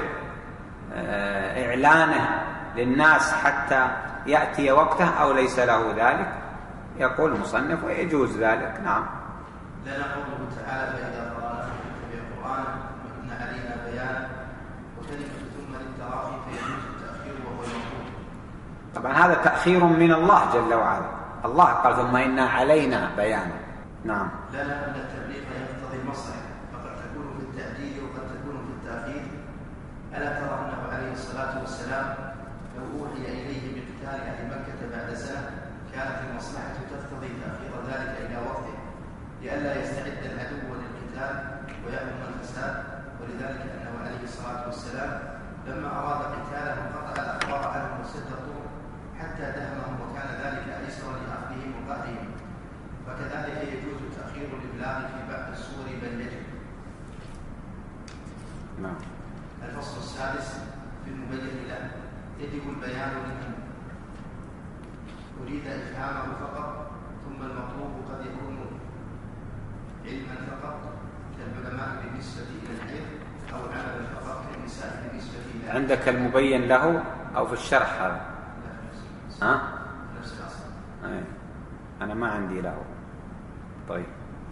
إعلانه للناس حتى يأتي وقته أو ليس له ذلك؟ يقول المصنف ويجوز ذلك. نعم. لنا قوله تعالى فإذا قرأنا فاتبع قرآنا وإن علينا بيانا، وكلمة ثم للتراخي فيجوز التأخير وهو المطلوب. طبعا هذا تأخير من الله جل وعلا، الله قال ثم إن علينا بيانا. نعم. لنا أن التبليغ يقتضي المصلحة، فقد تكون في التعديل وقد تكون في التأخير. ألا ترى أنه عليه الصلاة والسلام لو أوحي إليه بقتال أهل مكة بعد سنة كانت المصلحة تقتضي تأخير ذلك إلى وقته لئلا يستعد العدو للقتال ويأمن الفساد. ولذلك أنه عليه الصلاة والسلام لما أراد قتالهم قطع الأخبار عنهم وسد الطرق حتى دهمهم، وكان ذلك أيسر لأخذهم وقهرهم. فكذلك يجوز تأخير الإبلاغ في بعض السور بل يجب. نعم. الفصل السادس في المبين له يجب البيان لمن أريد إفهامه فقط، ثم المطلوب قد يكون علما فقط كالعلماء بالنسبة إلى الحيض، أو عملا فقط كالنساء بالنسبة إلى. عندك المبين له أو في الشرح هذا؟ ها؟ نفس الأصل. أي. أنا ما عندي له. طيب.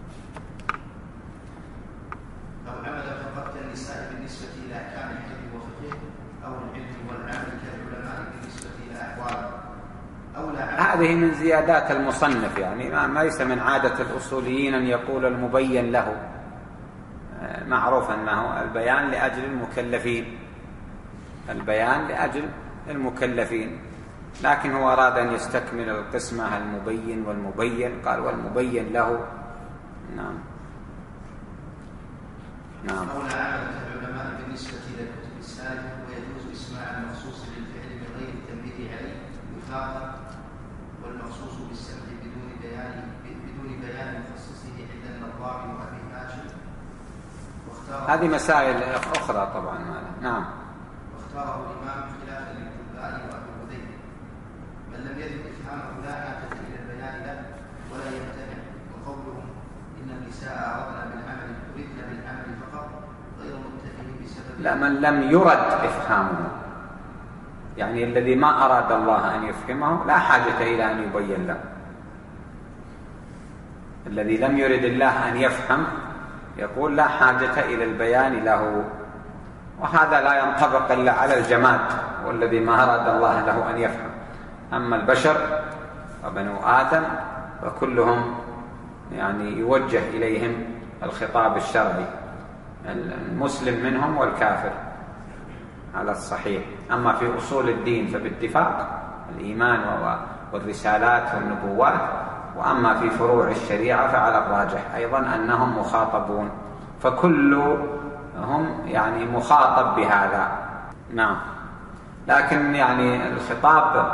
أو عملا فقط كالنساء بالنسبة إلى أحكام الحيض وفقه، أو العلم والعمل كالعلماء بالنسبة إلى أحواله. هذه من زيادات المصنف، يعني ما ليس من عادة الأصوليين أن يقول المبين له. معروف أنه البيان لأجل المكلفين، البيان لأجل المكلفين، لكن هو أراد أن يستكمل القسمة المبين والمبين، قال والمبين له. نعم. نعم. أو العمل كالعلماء بالنسبة إلى الكتب السالفة، ويجوز إسماع المخصوص للفعل من غير التنبيه عليه يفاقا، والمخصوص بالسمع بدون بيان بدون بيان مخصصه عند النظار وابي هاشم. هذه مسائل اخرى طبعا. نعم. واختاره الامام خلافا للكبائي وابي هذيل. من لم يجد افهامه لا حاجه الى البيان له ولا يمتنع. وقولهم ان النساء اردنا بالعمل اردنا بالعمل فقط غير متفق بسبب. لا، من لم يرد افهامه، يعني الذي ما أراد الله أن يفهمه لا حاجة إلى أن يبين له. الذي لم يرد الله أن يفهم يقول لا حاجة إلى البيان له، وهذا لا ينطبق إلا على الجماد والذي ما أراد الله له أن يفهم. أما البشر وبنو آدم فكلهم يعني يوجه إليهم الخطاب الشرعي، المسلم منهم والكافر على الصحيح. أما في أصول الدين فباتفاق الإيمان والرسالات والنبوات، وأما في فروع الشريعة فعلى الراجح أيضا أنهم مخاطبون، فكلهم يعني مخاطب بهذا. نعم. لكن يعني الخطاب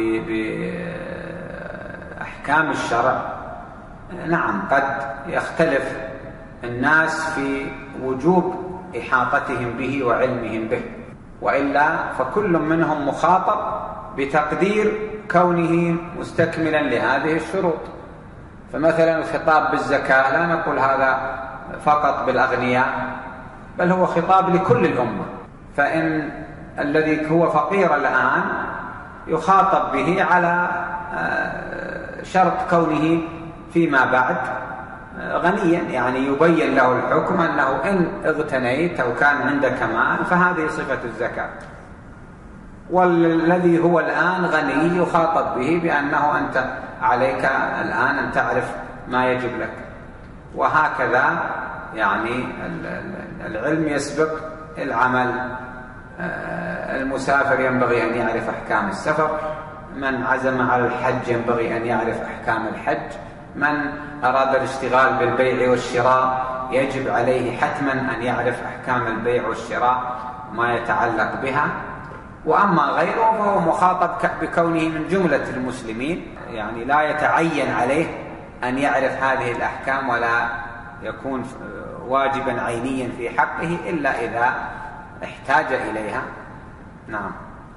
بأحكام الشرع نعم قد يختلف الناس في وجوب إحاطتهم به وعلمهم به، وإلا فكل منهم مخاطب بتقدير كونه مستكملا لهذه الشروط. فمثلا الخطاب بالزكاة لا نقول هذا فقط بالأغنياء، بل هو خطاب لكل الأمة. فإن الذي هو فقير الآن يخاطب به على شرط كونه فيما بعد غنيا، يعني يبين له الحكم أنه إن اغتنيت أو كان عندك مال فهذه صفة الزكاة. والذي هو الآن غني يخاطب به بأنه أنت عليك الآن أن تعرف ما يجب لك. وهكذا يعني العلم يسبق العمل. المسافر ينبغي أن يعرف أحكام السفر، من عزم على الحج ينبغي أن يعرف أحكام الحج، من أراد الاشتغال بالبيع والشراء يجب عليه حتما أن يعرف أحكام البيع والشراء ما يتعلق بها. وأما غيره فهو مخاطب بكونه من جملة المسلمين، يعني لا يتعين عليه أن يعرف هذه الأحكام ولا يكون واجبا عينيا في حقه إلا إذا احتاج إليها. نعم.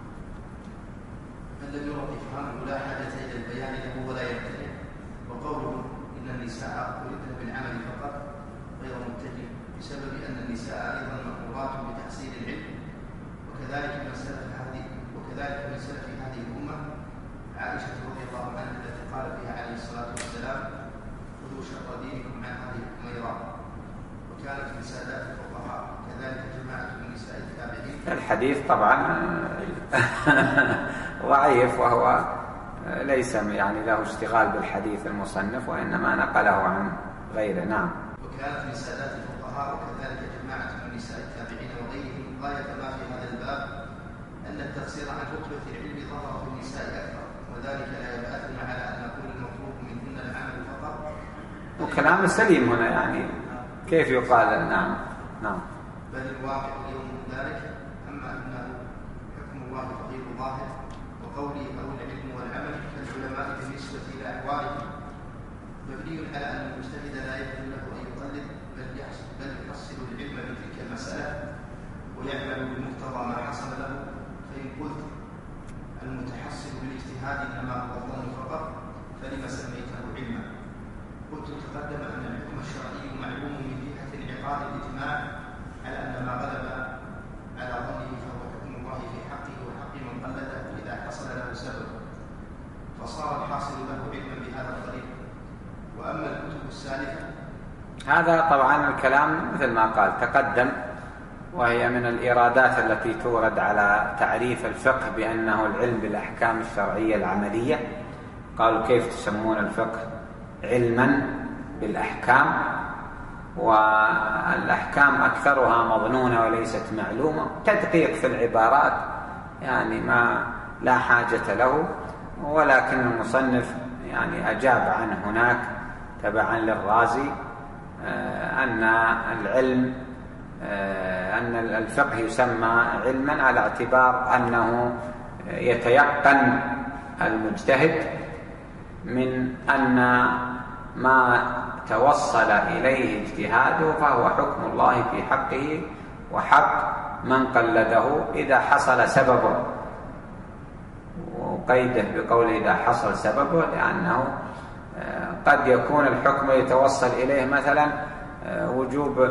من لم يرى إفهامه لا حاجة إلى البيان له ولا يبتدئ. وقوله إن النساء خلقن بالعمل فقط غير مبتدئ بسبب أن النساء أيضا مأمورات بتحصيل العلم. وكذلك من سلف هذه وكذلك من سلف هذه الأمة عائشة رضي الله عنها التي قال فيها عليه الصلاة والسلام: خذوا شر دينكم عن هذه الأميرات. وكانت من سادات الفقهاء كذلك جماعة من نساء التابعين. الحديث طبعا ضعيف، وهو ليس يعني له اشتغال بالحديث المصنف، وإنما نقله عن غيره. نعم. وكانت من سادات الفقهاء وكذلك جماعة من نساء التابعين وغيرهم غاية ما في هذا الباب أن التقصير عن رتبة العلم ظهر في النساء أكثر، وذلك لا يبعثنا على أن نقول المطلوب منهن العمل فقط. وكلام سليم هنا، يعني كيف يقال؟ نعم نعم. بل الواقع اليوم من ذلك. أما أنه حكم الله فغير ظاهر، وقولي أو العلم والعمل كالعلماء بالنسبة إلى أحوالهم مبني على أن المجتهد لا يجوز له أن يقلد، بل يحصل بل يحصل العلم بتلك المسألة ويعمل بمقتضى ما حصل له. فإن قلت المتحصل بالاجتهاد إنما هو الظن فقط فلما سميته علما؟ قلت تقدم أن الحكم الشرعي معلوم من جهة انعقاد الإجماع على أن ما غلب على ظنه فهو حكم الله في حقه وحق من قلده إذا حصل له سبب، فصار الحاصل له علما بهذا الطريق. وأما الكتب السالفة هذا طبعا الكلام مثل ما قال تقدم، وهي من الإيرادات التي تورد على تعريف الفقه بأنه العلم بالأحكام الشرعية العملية. قالوا كيف تسمون الفقه؟ علما بالأحكام، والأحكام أكثرها مظنونة وليست معلومة. تدقيق في العبارات يعني ما لا حاجة له، ولكن المصنف يعني أجاب عنه هناك تبعا للرازي أن العلم أن الفقه يسمى علما على اعتبار أنه يتيقن المجتهد من أن ما توصل إليه اجتهاده فهو حكم الله في حقه وحق من قلده إذا حصل سببه. وقيده بقوله إذا حصل سببه، لأنه قد يكون الحكم يتوصل إليه مثلا وجوب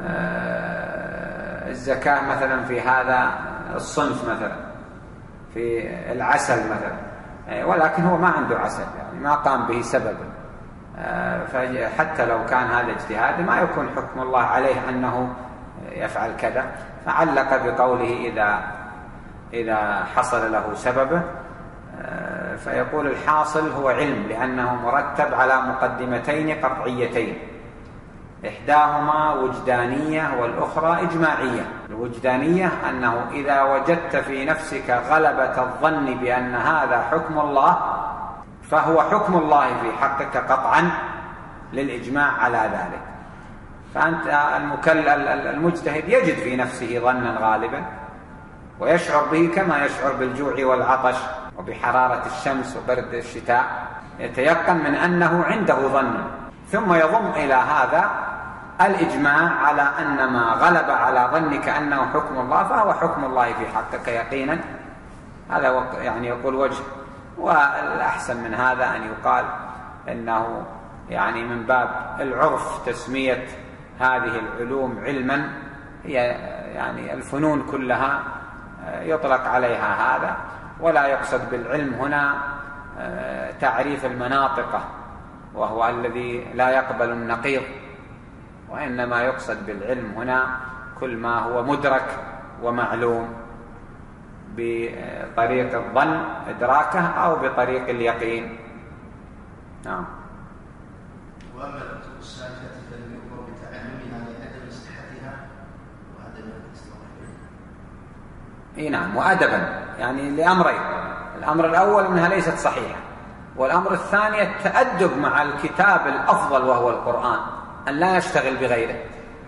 الزكاة مثلا في هذا الصنف، مثلا في العسل مثلا، ولكن هو ما عنده عسل، يعني ما قام به سبب، فحتى لو كان هذا اجتهاد ما يكون حكم الله عليه أنه يفعل كذا. فعلق بقوله إذا إذا حصل له سببه، فيقول الحاصل هو علم، لأنه مرتب على مقدمتين قطعيتين، إحداهما وجدانية والأخرى إجماعية. الوجدانية أنه إذا وجدت في نفسك غلبة الظن بأن هذا حكم الله فهو حكم الله في حقك قطعا للإجماع على ذلك. فأنت المجتهد يجد في نفسه ظنا غالبا ويشعر به كما يشعر بالجوع والعطش وبحرارة الشمس وبرد الشتاء، يتيقن من أنه عنده ظن، ثم يضم إلى هذا الإجماع على أن ما غلب على ظنك أنه حكم الله فهو حكم الله في حقك يقينا. هذا يعني يقول وجه. والأحسن من هذا أن يقال إنه يعني من باب العرف تسمية هذه العلوم علما، هي يعني الفنون كلها يطلق عليها هذا، ولا يقصد بالعلم هنا تعريف المناطق وهو الذي لا يقبل النقيض، وإنما يقصد بالعلم هنا كل ما هو مدرك ومعلوم بطريق الظن إدراكه أو بطريق اليقين. نعم. وأما الكتب السالفة فلم يؤمر بتعلمها لعدم صحتها وعدم الاستقرار. اي نعم، وأدبا، يعني لأمرين: الأمر الأول أنها ليست صحيحة، والأمر الثاني التأدب مع الكتاب الأفضل وهو القرآن، أن لا يشتغل بغيره.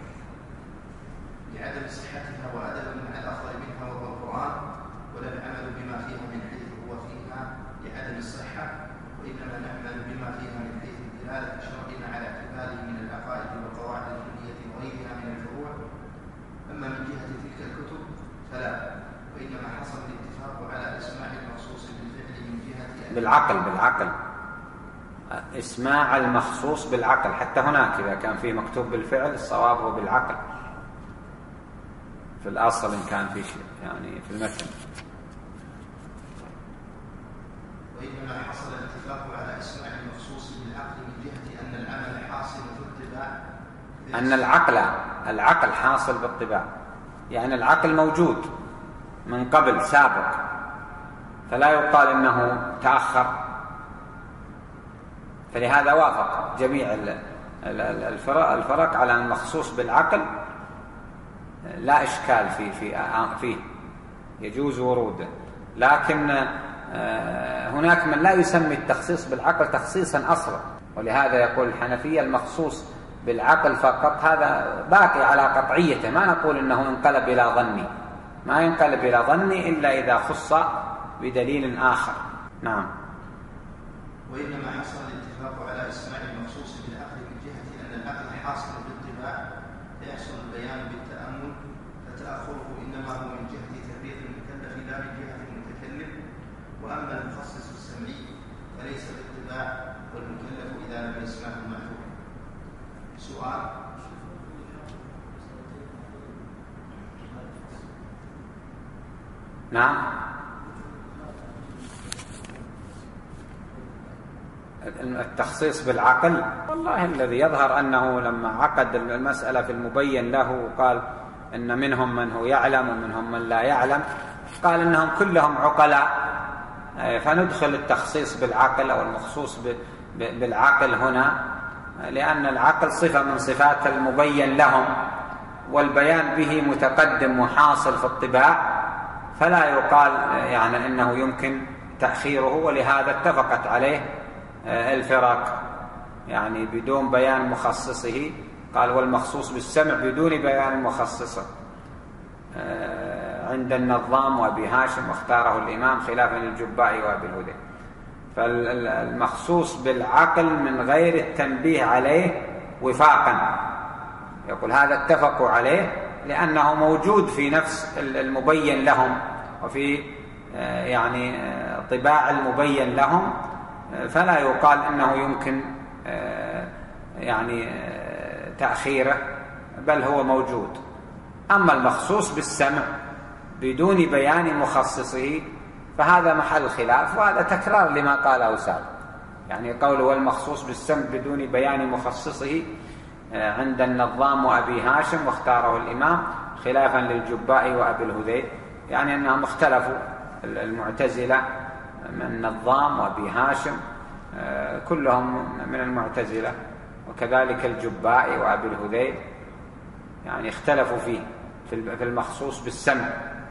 لعدم صحتها وأدبا مع الأفضل منها وهو القرآن، ولا العمل بما فيها من حيث هو فيها لعدم الصحة، وإنما نعمل بما فيها من حيث دلالة شرعنا على اعتباره من العقائد والقواعد الفقهية وغيرها من الفروع. أما من جهة تلك الكتب فلا، وإنما حصل الاتفاق على إسماع المخصوص بالفعل من جهة بالعقل بالعقل إسماع المخصوص بالعقل. حتى هناك إذا كان فيه مكتوب بالفعل الصواب هو بالعقل في الأصل، إن كان في شيء يعني في المتن. وإنما حصل الاتفاق على إسماع المخصوص بالعقل من جهة أن العمل حاصل في الطباع، أن العقل العقل حاصل بالطباع، يعني العقل موجود من قبل سابق، فلا يقال إنه تأخر. فلهذا وافق جميع الفرق, الفرق على المخصوص بالعقل لا إشكال في في فيه، يجوز وروده. لكن هناك من لا يسمي التخصيص بالعقل تخصيصا أصلا، ولهذا يقول الحنفية المخصوص بالعقل فقط هذا باقي على قطعيته، ما نقول إنه انقلب إلى ظني، ما ينقلب إلى ظني إلا إذا خص بدليل آخر. نعم. وإنما حصل الاتفاق على إسماع المخصوص بالعقل من جهة أن العقل حاصل بالطباع فيحصل البيان بالتأمل، فتأخره إنما هو من جهة تفريط المكلف لا من جهة المتكلم. وأما المخصص السمعي فليس بالطباع، والمكلف إذا لم يسمعه معذور. سؤال: نعم. التخصيص بالعقل، والله الذي يظهر أنه لما عقد المسألة في المبين له وقال إن منهم من هو يعلم ومنهم من لا يعلم، قال إنهم كلهم عقلاء، فندخل التخصيص بالعقل أو المخصوص بالعقل هنا، لأن العقل صفة من صفات المبين لهم، والبيان به متقدم وحاصل في الطباع، فلا يقال يعني إنه يمكن تأخيره. ولهذا اتفقت عليه الفرق، يعني بدون بيان مخصصه. قال: والمخصوص بالسمع بدون بيان مخصصه عند النظام وأبي هاشم، واختاره الإمام خلافا للجباء وأبي الهدى. فالمخصوص بالعقل من غير التنبيه عليه وفاقا، يقول هذا اتفقوا عليه لأنه موجود في نفس المبين لهم وفي يعني طباع المبين لهم، فلا يقال إنه يمكن يعني تأخيره، بل هو موجود. أما المخصوص بالسمع بدون بيان مخصصه فهذا محل خلاف، وهذا تكرار لما قاله سابق. يعني قوله المخصوص بالسمع بدون بيان مخصصه عند النظام وأبي هاشم، واختاره الإمام خلافا للجباء وأبي الهذيل، يعني أنهم اختلفوا. المعتزلة من النظام وأبي هاشم كلهم من المعتزلة، وكذلك الجباء وأبي الهذيل، يعني اختلفوا فيه في المخصوص بالسمع.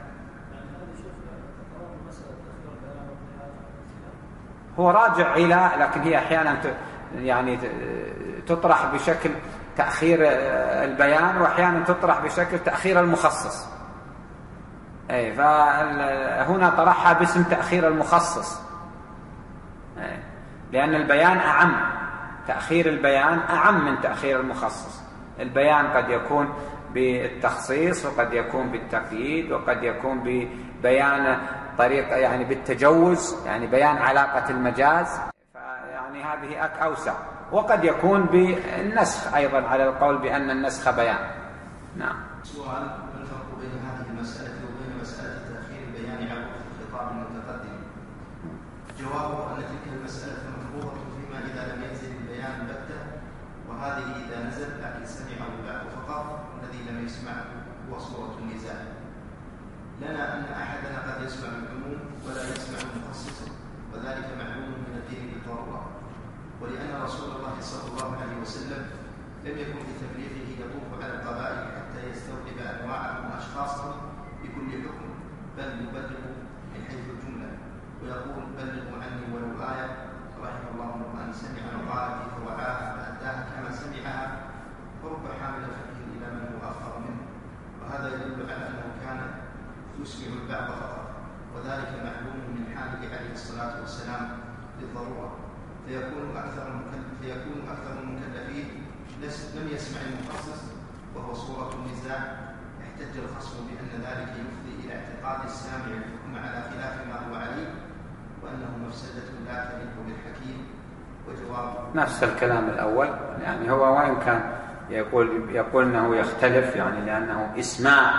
هو راجع إلى، لكن هي أحيانا يعني تطرح بشكل تأخير البيان، وأحيانا تطرح بشكل تأخير المخصص. أي فهنا طرحها باسم تأخير المخصص، أي لأن البيان أعم، تأخير البيان أعم من تأخير المخصص. البيان قد يكون بالتخصيص، وقد يكون بالتقييد، وقد يكون ببيان طريقة يعني بالتجوز، يعني بيان علاقة المجاز، يعني هذه أوسع. وقد يكون بالنسخ أيضا على القول بأن النسخ بيان. نعم. سؤال: ما الفرق بين هذه المسألة وبين مسألة تأخير البيان عن وقت الخطاب المتقدم؟ جوابه أن تلك المسألة مفروضة فيها فيما إذا لم ينزل البيان البتة، وهذه إذا نزل لكن سمعه البعض فقط، والذي لم يسمعه هو صورة النزاع. لنا أن أحدنا قد يسمع العموم ولا يسمع المخصص، وذلك معلوم من الدين بالضرورة، ولأن رسول الله صلى الله عليه وسلم لم يكن في تبليغه يطوف على القبائل حتى يستوعب أنواعهم وأشخاصهم بكل حكم، بل يبلغ من حيث الجملة ويقول بلغوا عني ولو آية، رحم الله من سمع مقالتي فوعاها فأداها كما سمعها، ورب حامل فقه إلى من هو أفقه منه. وهذا يدل على أنه كان يسمع البعض فقط، وذلك معلوم من حاله عليه الصلاة والسلام بالضرورة، فيكون أكثر فيكون أكثر المكلفين لم يسمع المخصص وهو صورة النزاع. احتج الخصم بأن ذلك يفضي إلى اعتقاد السامع الحكم على خلاف ما هو عليه، وأنه مفسدة لا تليق بالحكيم. وجواب نفس الكلام الأول، يعني هو وإن كان يقول يقول أنه يختلف، يعني لأنه إسماع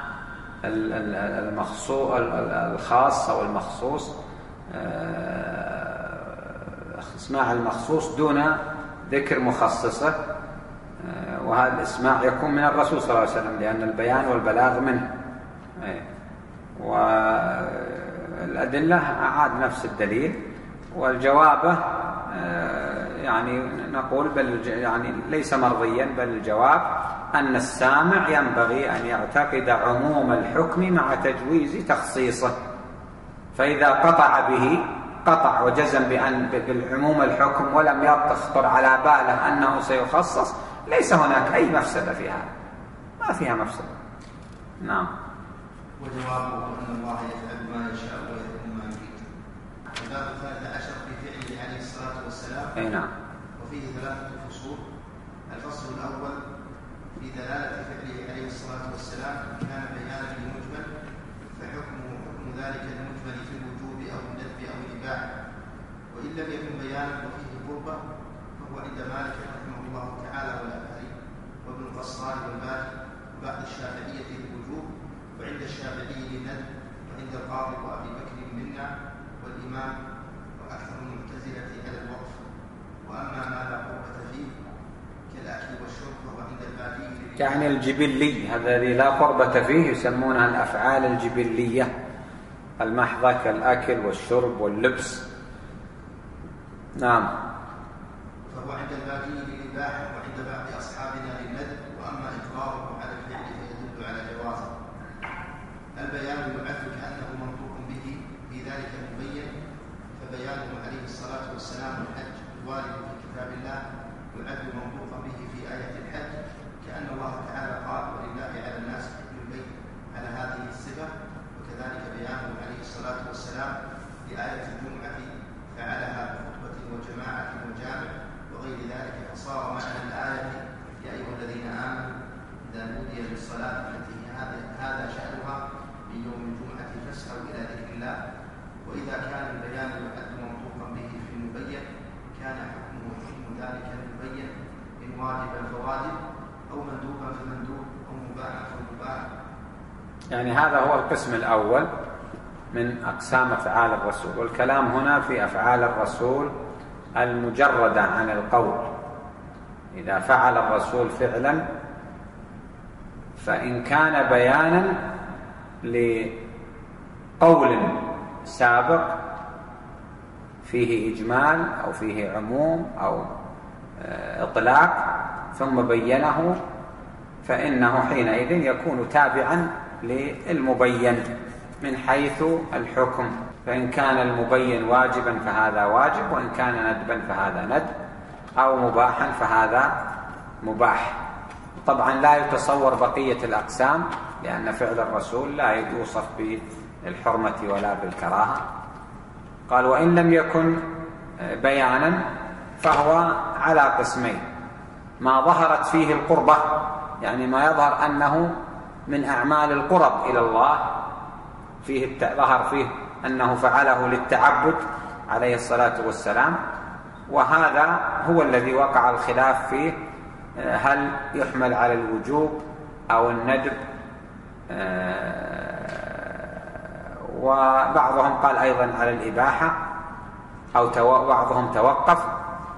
المخصوص الخاص أو المخصوص، اسماع المخصوص دون ذكر مخصصه، وهذا الاسماع يكون من الرسول صلى الله عليه وسلم، لأن البيان والبلاغ منه. والأدلة أعاد نفس الدليل، والجواب يعني نقول بل يعني ليس مرضيا، بل الجواب أن السامع ينبغي أن يعتقد عموم الحكم مع تجويز تخصيصه، فإذا قطع به قطع وجزم بأن بالعموم الحكم ولم يخطر على باله أنه سيخصص، ليس هناك أي مفسدة في هذا، ما فيها مفسدة. نعم. وجوابه أن الله يفعل ما يشاء ويحكم ما يريد. الباب الثالث عشر في فعله عليه الصلاة والسلام. أي نعم. وفيه ثلاثة فصول. الفصل الأول في دلالة فعله عليه الصلاة والسلام، إن كان بيانا للمجمل فحكمه حكم ذلك المجمل في الوجوب أو الندب أو الإباحة، وإن لم يكن بيانا وفيه قربة فهو عند مالك رحمه الله تعالى والأبهري وابن القصار والباقي وبعد الشافعية للوجوب، وعند الشافعي للندب، وعند القاضي وأبي بكر منا والإمام وأكثر المعتزلة على الوقف. وأما ما لا قربة فيه كالأكل والشرب فهو عند البادي يعني الجبلي، هذا الذي لا قربة فيه يسمونها الأفعال الجبلية المحضة، كالأكل والشرب واللبس. نعم. فهو عند البادي للإباحة، وعند بعض أصحابنا للندب، وأما إقراره على الفعل فيدل على جوازه. البيان يعد كأنه منطوق به في ذلك المبين، فبيانه عليه الصلاة والسلام الحج الوارد في كتاب الله يعد منطوقا به في آية الحج، كأن الله تعالى قال ولله على الناس حج البيت على هذه الصفة. وكذلك بيانه عليه الصلاة والسلام لآية الجمعة فعلها بخطبة وجماعة وجامع وغير ذلك، فصار معنى الآية يا أيها الذين آمنوا إذا نودي للصلاة التي هذا هذا شأنها من يوم الجمعة فاسعوا إلى ذكر الله. وإذا كان البيان يعد منطوقا به في المبين كان حكمه حكم ذلك المبين، إن واجبا فواجب أو مندوبا فمندوب أو مباحا فمباح. يعني هذا هو القسم الأول من أقسام أفعال الرسول، والكلام هنا في أفعال الرسول المجردة عن القول. إذا فعل الرسول فعلا فإن كان بيانا لقول سابق فيه إجمال أو فيه عموم أو إطلاق ثم بينه، فإنه حينئذ يكون تابعا للمبين من حيث الحكم. فإن كان المبين واجبا فهذا واجب، وإن كان ندبا فهذا ندب، أو مباحا فهذا مباح. طبعا لا يتصور بقية الأقسام، لأن فعل الرسول لا يوصف بالحرمة ولا بالكراهة. قال وإن لم يكن بيانا فهو على قسمين: ما ظهرت فيه القربة، يعني ما يظهر أنه من أعمال القرب إلى الله، فيه ظهر فيه أنه فعله للتعبد عليه الصلاة والسلام، وهذا هو الذي وقع الخلاف فيه، هل يحمل على الوجوب أو الندب، وبعضهم قال أيضا على الإباحة، أو بعضهم توقف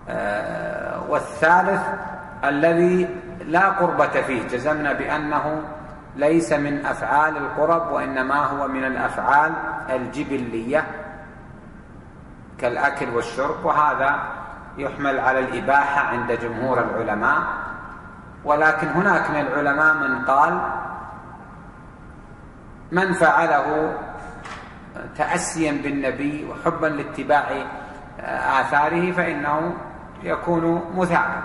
والثالث الذي لا قربة فيه جزمنا بأنه ليس من أفعال القرب وإنما هو من الأفعال الجبلية كالأكل والشرب، وهذا يحمل على الإباحة عند جمهور العلماء. ولكن هناك من العلماء من قال من فعله تأسيا بالنبي وحبا لاتباع آثاره فإنه يكون مثابا.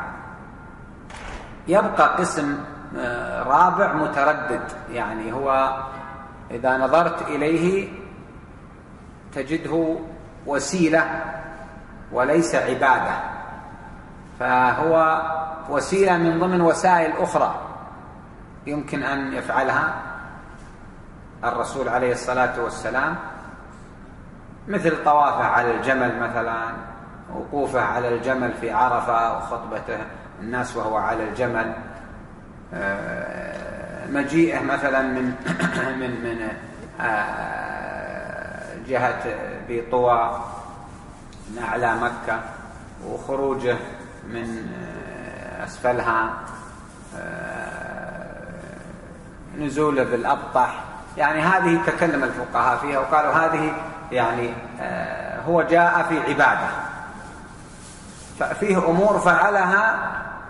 يبقى قسم رابع متردد، يعني هو إذا نظرت إليه تجده وسيلة وليس عبادة، فهو وسيلة من ضمن وسائل أخرى يمكن أن يفعلها الرسول عليه الصلاة والسلام، مثل طوافه على الجمل مثلا، وقوفه على الجمل في عرفة، وخطبته الناس وهو على الجمل، مجيئه مثلا من من من جهة بطوى من أعلى مكة، وخروجه من أسفلها، نزوله بالأبطح، يعني هذه تكلم الفقهاء فيها وقالوا هذه يعني هو جاء في عبادة، ففيه أمور فعلها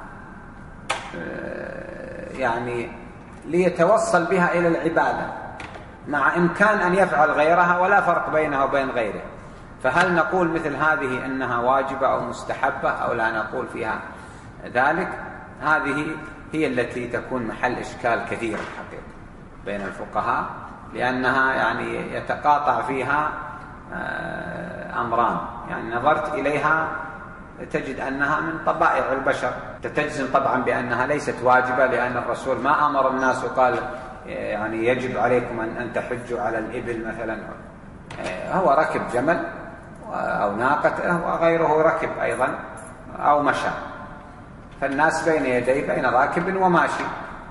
يعني ليتوصل بها إلى العبادة مع إمكان أن يفعل غيرها ولا فرق بينها وبين غيره. فهل نقول مثل هذه أنها واجبة أو مستحبة أو لا نقول فيها ذلك؟ هذه هي التي تكون محل إشكال كثير الحقيقة بين الفقهاء، لأنها يعني يتقاطع فيها أمران. يعني نظرت إليها تجد أنها من طبائع البشر، تجزم طبعا بأنها ليست واجبة، لأن الرسول ما أمر الناس وقال يعني يجب عليكم أن تحجوا على الإبل مثلا، هو ركب جمل أو ناقة وغيره ركب أيضا أو مشى، فالناس بين يدي بين راكب وماشي،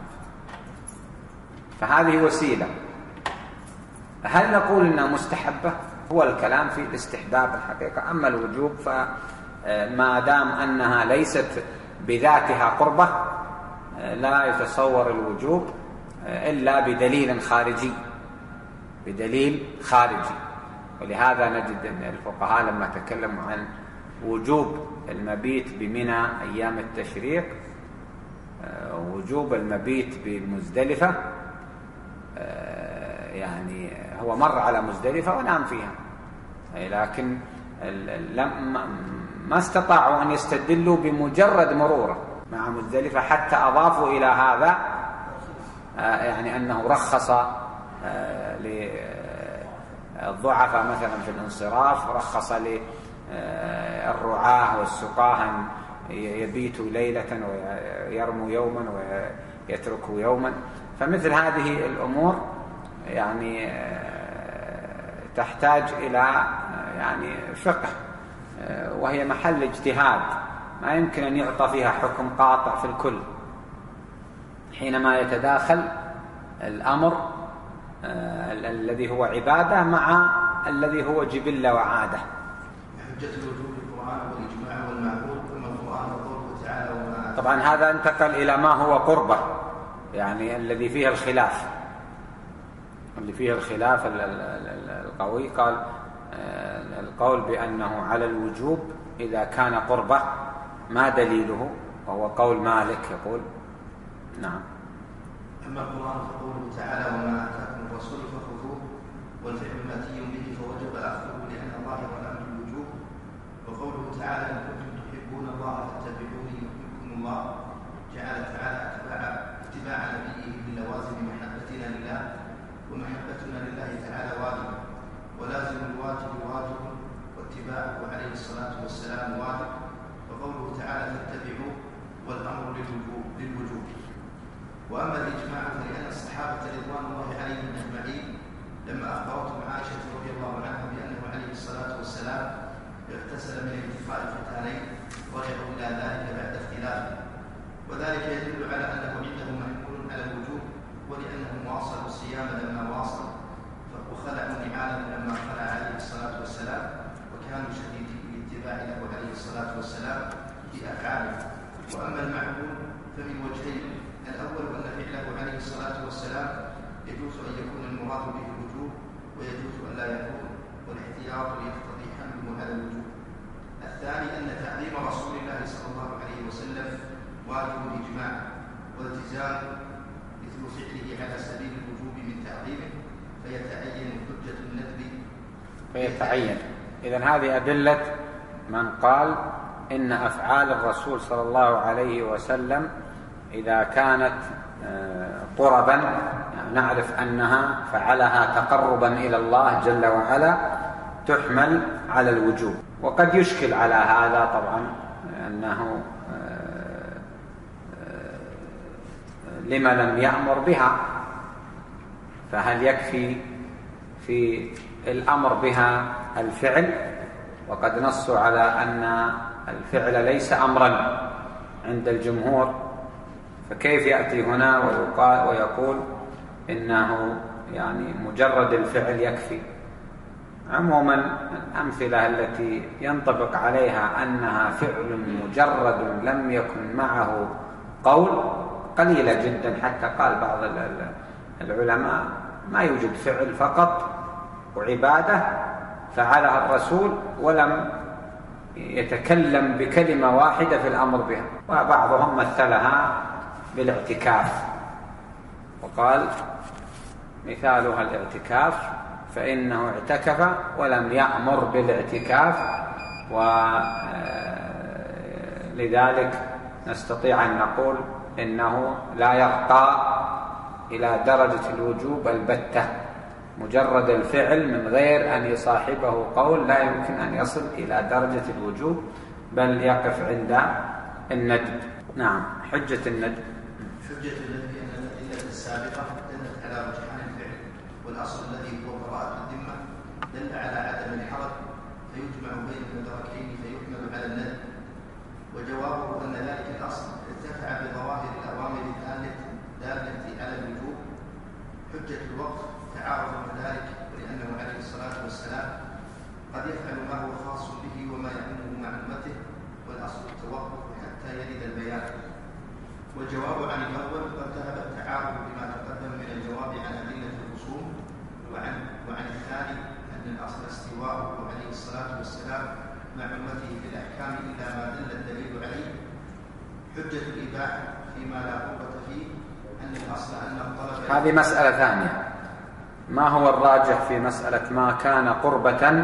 فهذه وسيلة. هل نقول إنها مستحبة؟ هو الكلام في الاستحباب الحقيقة. أما الوجوب فما دام أنها ليست بذاتها قربة لا يتصور الوجوب إلا بدليل خارجي، بدليل خارجي. ولهذا نجد أن الفقهاء لما تكلموا عن وجوب المبيت بمنى أيام التشريق، وجوب المبيت بمزدلفة، يعني هو مر على مزدلفة ونام فيها، لكن ما استطاعوا أن يستدلوا بمجرد مروره مع مزدلفة، حتى أضافوا إلى هذا يعني أنه رخص للضعفاء مثلا في الانصراف، رخص للرعاة والسقاة أن يبيتوا ليلة ويرموا يوما ويتركوا يوما. فمثل هذه الأمور يعني تحتاج إلى يعني فقه، وهي محل اجتهاد، ما يمكن أن يعطى فيها حكم قاطع في الكل حينما يتداخل الأمر الذي هو عبادة مع الذي هو جبلة وعادة. حجة الوجوب القرآن والإجماع والمعقول، ثم القرآن وقوله تعالى وما. طبعا هذا انتقل إلى ما هو قربة، يعني الذي فيه الخلاف، اللي فيه الخلاف القوي. قال القول بأنه على الوجوب إذا كان قربة، ما دليله؟ وهو قول مالك يقول نعم. أما القرآن فقوله تعالى وما آتاكم الرسول فخذوه والفعل ماتي به فوجب أخذه لأن الله والأمر الوجوب. وقوله تعالى إن كنتم تحبون الله فاتبعوني يحببكم الله، جعل تعالى اتباع اتباع نبيه بلوازم محبتنا لله، ومحبتنا لله تعالى واجب، ولازم الواجب واجب، واتباعه عليه الصلاة والسلام واجب. وقوله تعالى فاتبعوه والأمر للوجوب للوجوب. وأما الإجماع فلأن الصحابة رضوان الله عليهم أجمعين لما أخبرتهم عائشة رضي الله عنها بأنه عليه الصلاة والسلام اغتسل من التقاء الختانين رجعوا إلى ذلك بعد اختلاف، وذلك يدل على أنه عندهم محمول على الوجوب، ولأنهم واصلوا الصيام لما واصل، وخلعوا نعالهم لما خلع عليه الصلاة والسلام، وكانوا شديدي الاتباع له عليه الصلاة والسلام، اشتراط يقتضي حمله على الوجوب. الثاني أن تعظيم رسول الله صلى الله عليه وسلم واجب إجماع والتزام مثل فعله على سبيل الوجوب من تعظيمه فيتعين حجة الندب فيتعين. إذن هذه أدلة من قال إن أفعال الرسول صلى الله عليه وسلم إذا كانت قربا يعني نعرف أنها فعلها تقربا إلى الله جل وعلا تحمل على الوجوب. وقد يشكل على هذا طبعا أنه لما لم يأمر بها، فهل يكفي في الأمر بها الفعل؟ وقد نصوا على أن الفعل ليس أمرا عند الجمهور، فكيف يأتي هنا ويقال ويقول إنه يعني مجرد الفعل يكفي؟ عموما الأمثلة التي ينطبق عليها أنها فعل مجرد لم يكن معه قول قليلة جدا، حتى قال بعض العلماء ما يوجد فعل فقط وعبادة فعلها الرسول ولم يتكلم بكلمة واحدة في الأمر بها. وبعضهم مثلها بالاعتكاف وقال مثالها الاعتكاف، فإنه اعتكف ولم يأمر بالاعتكاف، ولذلك نستطيع أن نقول إنه لا يرقى إلى درجة الوجوب البتة، مجرد الفعل من غير أن يصاحبه قول لا يمكن أن يصل إلى درجة الوجوب، بل يقف عند الندب. نعم. حجة الندب حجة الندب أن الأدلة السابقة دلت على رجحان الفعل، والأصل الذي هو براءة الذمة دل على عدم الحرج، فيجمع بين المدركين فيحمل على الندب. وجوابه أن ذلك الأصل ارتفع بظواهر الأوامر الدالة على الوجوب. حجة الوقف تعارض من ذلك، ولأنه عليه الصلاة والسلام قد يفعل ما هو خاص به وما يعمه مع أمته، والأصل التوقف حتى يرد البيان. والجواب عن الأول قد ذهب التعارض بما تقدم من الجواب عن أدلة الرسوم، وعن وعن الثاني أن الأصل استواءه عليه الصلاة والسلام مع أمته في الأحكام إلا ما دل الدليل عليه. حجة الإباحة فيما لا قوة فيه أن الأصل أن الطلب. هذه مسألة ثانية. ما هو الراجح في مسألة ما كان قربة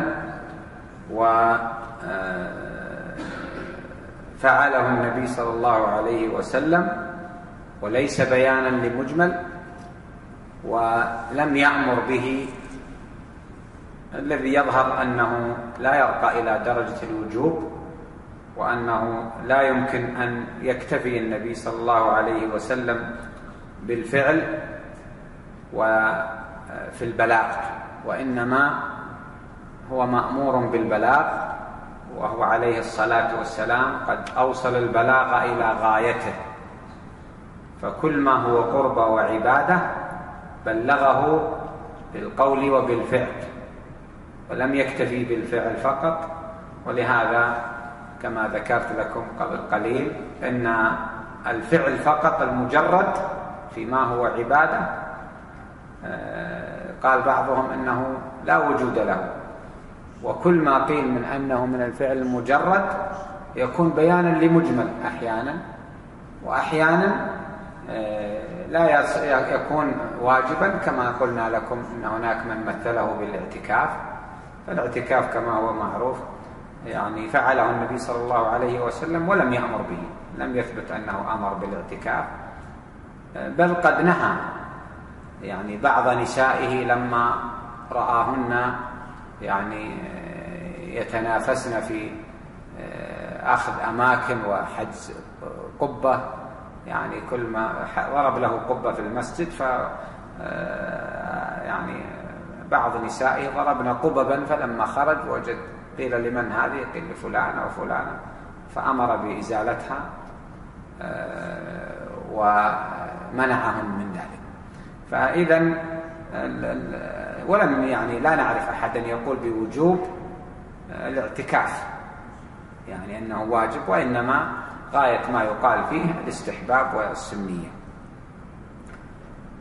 وفعله النبي صلى الله عليه وسلم وليس بيانا لمجمل ولم يأمر به؟ الذي يظهر أنه لا يرقى إلى درجة الوجوب، وأنه لا يمكن أن يكتفي النبي صلى الله عليه وسلم بالفعل وفي البلاغ، وإنما هو مأمور بالبلاغ، وهو عليه الصلاة والسلام قد أوصل البلاغ إلى غايته، فكل ما هو قربة وعبادة بلغه بالقول وبالفعل، ولم يكتفي بالفعل فقط. ولهذا كما ذكرت لكم قبل قليل أن الفعل فقط المجرد فيما هو عبادة قال بعضهم أنه لا وجود له، وكل ما قيل من أنه من الفعل المجرد يكون بيانا لمجمل أحيانا، وأحيانا لا يكون واجبا، كما قلنا لكم أن هناك من مثله بالاعتكاف. فالاعتكاف كما هو معروف يعني فعله النبي صلى الله عليه وسلم ولم يأمر به، لم يثبت أنه أمر بالاعتكاف، بل قد نهى يعني بعض نسائه لما رآهن يعني يتنافسن في أخذ أماكن وحجز قبة، يعني كل ما ضرب له قبة في المسجد، ف يعني بعض نسائه ضربن قببا، فلما خرج وجد قيل لمن هذه؟ قيل لفلانة وفلانة، فأمر بإزالتها ومنعهم من ذلك. فإذا ولم يعني لا نعرف أحدا يقول بوجوب الاعتكاف يعني أنه واجب، وإنما غاية ما يقال فيه الاستحباب والسنية،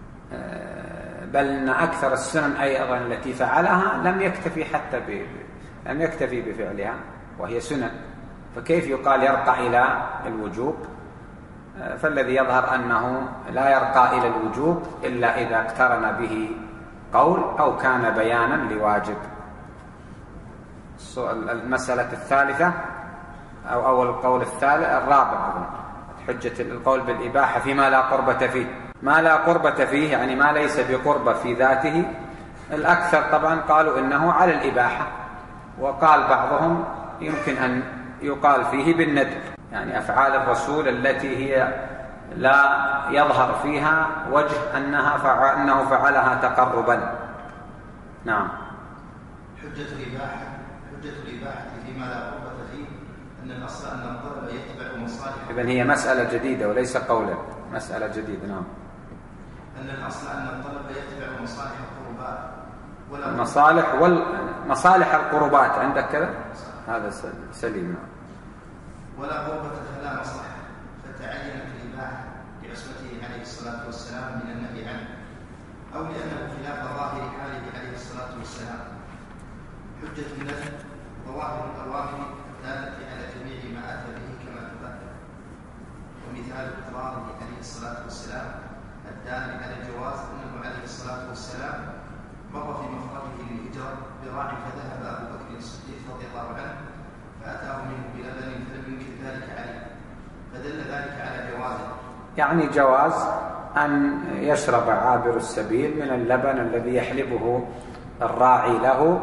بل أن أكثر السنن أيضا التي فعلها لم يكتفي حتى لم يكتفي بفعلها وهي سنن، فكيف يقال يرقى إلى الوجوب؟ فالذي يظهر أنه لا يرقى إلى الوجوب إلا إذا اقترن به قول أو كان بيانا لواجب. المسألة الثالثة أو أو القول الثالث الرابع أظن حجة القول بالإباحة فيما لا قربة فيه. ما لا قربة فيه يعني ما ليس بقربة في ذاته. الأكثر طبعا قالوا إنه على الإباحة، وقال بعضهم يمكن أن يقال فيه بالندب، يعني أفعال الرسول التي هي لا يظهر فيها وجه أنها فعل أنه فعلها تقربا. نعم. حجة الإباحة حجة الإباحة فيما لا قربة فيه أن الأصل أن الطلب يتبع مصالح. إذن هي مسألة جديدة وليس قولا، مسألة جديدة. نعم. أن الأصل أن الطلب يتبع مصالح القربات ولا المصالح والمصالح القربات عندك كذا هذا سليم. ولا قربة فلا مصلحة، فتعينت الإباحة لعصمته عليه الصلاة والسلام من النهي عنه، أو لأنه خلاف ظاهر حاله عليه الصلاة والسلام. حجة النفي ظواهر الأوامر الدالة على جميع ما أتى به كما تقدم، ومثال إقراره عليه الصلاة والسلام الدال على الجواز أنه عليه الصلاة والسلام مر في مفرده للهجرة براع فذهب أبو بكر الصديق رضي الله عنه فأتاه منه بلبن فلم ينكر ذلك عليه، فدل ذلك على جوازه، يعني جواز أن يشرب عابر السبيل من اللبن الذي يحلبه الراعي له،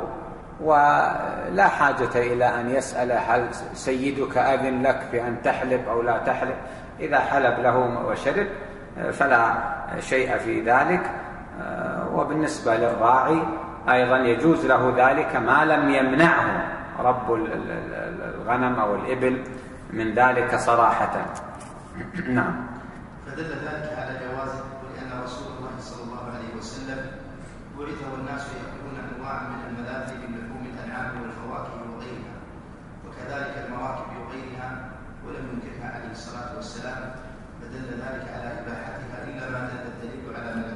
ولا حاجة إلى أن يسأل هل سيدك أذن لك بأن تحلب أو لا تحلب. إذا حلب له وشرب فلا شيء في ذلك. وبالنسبة للراعي أيضا يجوز له ذلك ما لم يمنعه رب الغنم أو الإبل من ذلك صراحة. نعم. فدل ذلك على جوازه، ولأن رسول الله صلى الله عليه وسلم بعث والناس يأكلون أنواع من الملاذ من لحوم الأنعام والفواكه وغيرها، وكذلك المراكب وغيرها، ولم ينكرها عليه الصلاة والسلام، فدل ذلك على إباحتها إلا ما دل الدليل على منعه.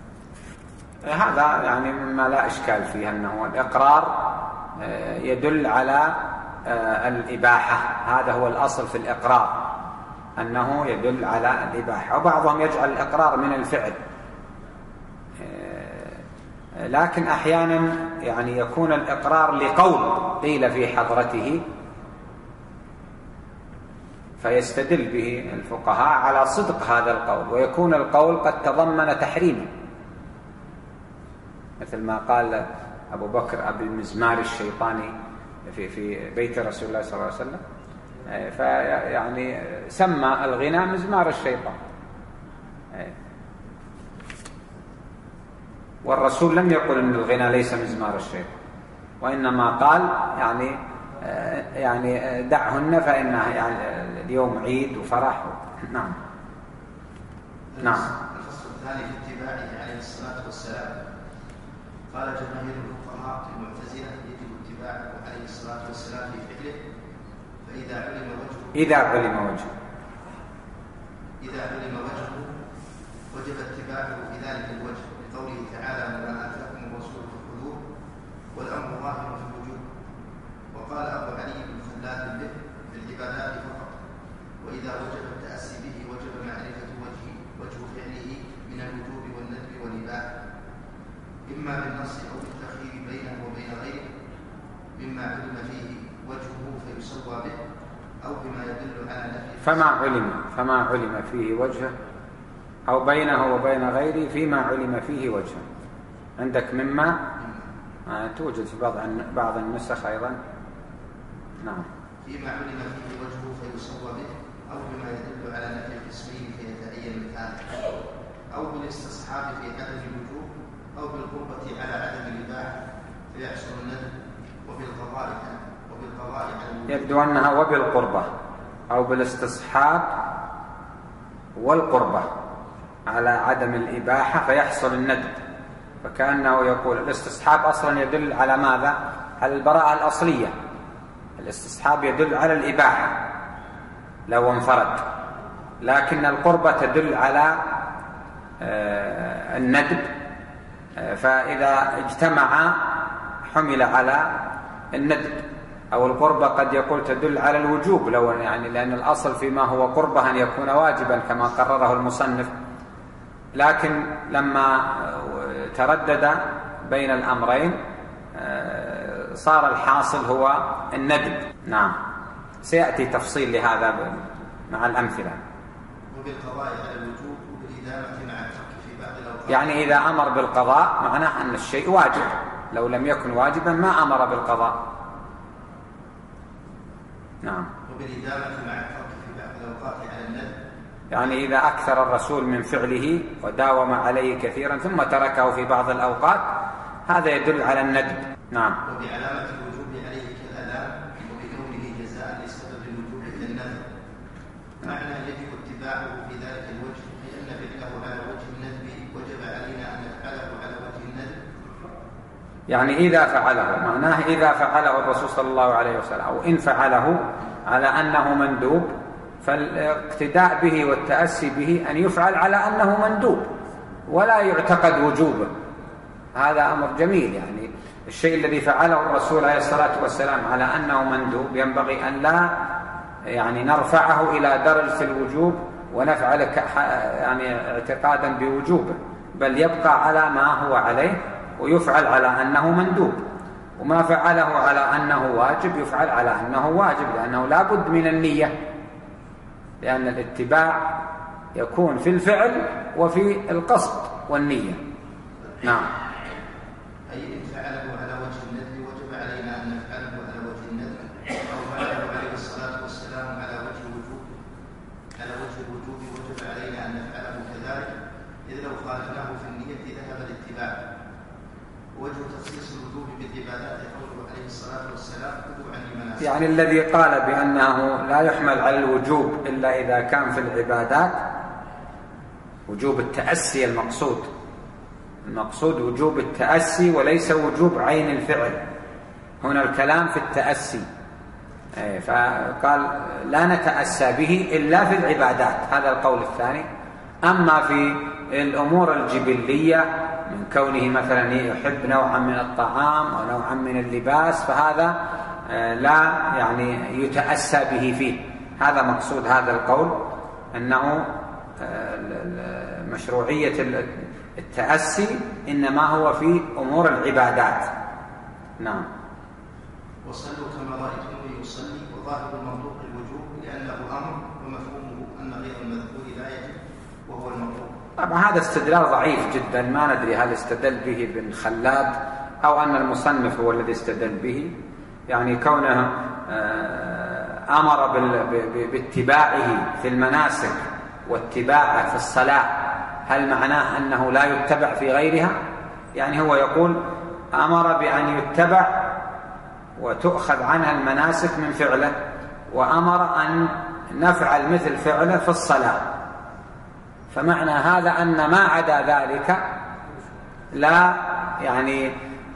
هذا يعني مما لا إشكال فيه، أنه الإقرار يدل على الإباحة، هذا هو الأصل في الإقرار أنه يدل على الإباحة. وبعضهم يجعل الإقرار من الفعل، لكن أحيانا يعني يكون الإقرار لقول قيل في حضرته فيستدل به الفقهاء على صدق هذا القول، ويكون القول قد تضمن تحريما، مثل ما قال أبو بكر أبي المزمار الشيطاني في في بيت رسول الله صلى الله عليه وسلم، فيعني سمى الغنى مزمار الشيطان، والرسول لم يقل أن الغنى ليس مزمار الشيطان، وإنما قال يعني يعني دعهن فإنها يعني اليوم عيد وفرح. نعم. نعم. الفصل الثاني في اتباعه عليه الصلاة والسلام. قال جماهير الفقهاء المعتزلة يجب اتباعه عليه الصلاة والسلام في فعله، فإذا علم وجهه إذا علم وجهه إذا علم وجهه وجب اتباعه في ذلك الوجه، لقوله تعالى وما آتاكم الرسول فخذوه والأمر ظاهر في الوجوب. وقال أبو علي بن خلاد به في العبادات فقط، وإذا وجب التأسي به وجب معرفة وجهه وجه فعله من الوجوب والندب والإباحة، إما بالنص أو بالتخيير بينه وبين غيره مما علم فيه وجهه فيسوى به، أو بما يدل على نفي. فما علم فما علم فيه وجهه أو بينه وبين غيره فيما علم فيه وجهه. عندك مما آه توجد في بعض بعض النسخ أيضا. نعم. فيما علم فيه وجهه فيسوى به، أو بما يدل على نفي القسمين فيتعين مثاله، أو بالاستصحاب في عدم الوجوب، أو بالقربة على عدم الإباحة فيحصل الندب، وبالقضاء وبالقضاء على يبدو أنها وبالقربة أو بالاستصحاب والقربة على عدم الإباحة فيحصل الندب، فكأنه يقول الاستصحاب أصلا يدل على ماذا؟ على البراءة الأصلية. الاستصحاب يدل على الإباحة لو انفرد، لكن القربة تدل على الندب، فإذا اجتمع حمل على الندب، أو القربة قد يقول تدل على الوجوب، لو يعني لأن الأصل فيما هو قربة أن يكون واجبا كما قرره المصنف، لكن لما تردد بين الأمرين صار الحاصل هو الندب. نعم، سيأتي تفصيل لهذا مع الأمثلة. وبالقضاء على الوجوب وبالإدامة مع الترك في بعض الأوقات. يعني إذا أمر بالقضاء معناه أن الشيء واجب، لو لم يكن واجبا ما أمر بالقضاء. نعم. وبالإدامة مع الترك في بعض الأوقات على الندب، يعني إذا أكثر الرسول من فعله وداوم عليه كثيرا ثم تركه في بعض الأوقات هذا يدل على الندب. نعم. وبعلامة الوجوب عليه كالأذان وبكونه جزاء لسبب الوجوب كالندب، معنى يجب اتباعه في ذلك الوجه، لأن فعله على وجه الندب وجب علينا أن نفعله على وجه الندب. يعني إذا فعله، معناه إذا فعله الرسول صلى الله عليه وسلم أو إن فعله على أنه مندوب، فالاقتداء به والتأسي به أن يفعل على أنه مندوب ولا يعتقد وجوبه. هذا أمر جميل، يعني الشيء الذي فعله الرسول عليه الصلاة والسلام على أنه مندوب ينبغي أن لا يعني نرفعه إلى درجة الوجوب ونفعل يعني اعتقادا بوجوبه، بل يبقى على ما هو عليه ويفعل على أنه مندوب، وما فعله على أنه واجب يفعل على أنه واجب، لأنه لا بد من النية، لأن الاتباع يكون في الفعل وفي القصد والنية. نعم. أي إن فعله على وجه الندب وجب علينا أن نفعله على وجه الندب، أو فعله عليه الصلاة والسلام على وجه الوجوب على وجه الوجوب وجب علينا أن نفعله كذلك، إذ لو خالفناه في النية ذهب الاتباع. وجه تخصيص الوجوب بالعبادات قوله عليه الصلاة والسلام خذوا عني مناسك، يعني الذي قال بأنه لا يحمل على الوجوب إلا إذا كان في العبادات وجوب التأسي المقصود، المقصود وجوب التأسي وليس وجوب عين الفعل، هنا الكلام في التأسي، فقال لا نتأسى به إلا في العبادات، هذا القول الثاني. أما في الأمور الجبلية من كونه مثلا يحب نوعا من الطعام أو نوعا من اللباس فهذا لا يعني يتأسى به فيه، هذا مقصود هذا القول، أنه مشروعية التأسي إنما هو في أمور العبادات. نعم. وصلوا كما رأيتم يصلي، وظاهر المنطوق الوجوب لأنه أمر ومفهومه أن غير المذكور لا يجب وهو المطلوب. طبعا هذا استدلال ضعيف جدا، ما ندري هل استدل به ابن خلاد أو أن المصنف هو الذي استدل به، يعني كونه أمر باتباعه في المناسك واتباعه في الصلاة، هل معناه أنه لا يتبع في غيرها؟ يعني هو يقول أمر بأن يتبع وتؤخذ عنها المناسك من فعله، وأمر أن نفعل مثل فعله في الصلاة، فمعنى هذا أن ما عدا ذلك لا يعني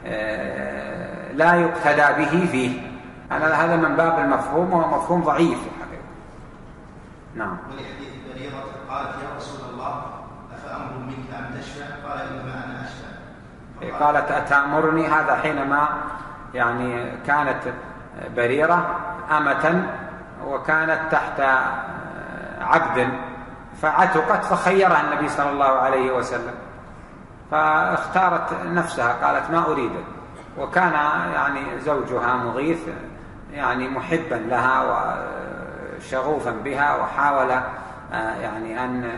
لا يقتدى به فيه. أنا هذا من باب المفهوم، وهو مفهوم ضعيف في الحقيقة. نعم. ولحديث بريرة قالت يا رسول الله أفأمر منك أم تشفع؟ قال إنما أنا أشفع. قالت أتأمرني، هذا حينما يعني كانت بريرة أمة وكانت تحت عبد فعتقت، فخيرها النبي صلى الله عليه وسلم فاختارت نفسها، قالت ما أريد، وكان يعني زوجها مغيث يعني محبا لها وشغوفا بها، وحاول يعني أن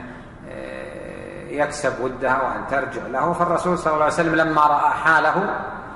يكسب ودها وأن ترجع له. فالرسول صلى الله عليه وسلم لما رأى حاله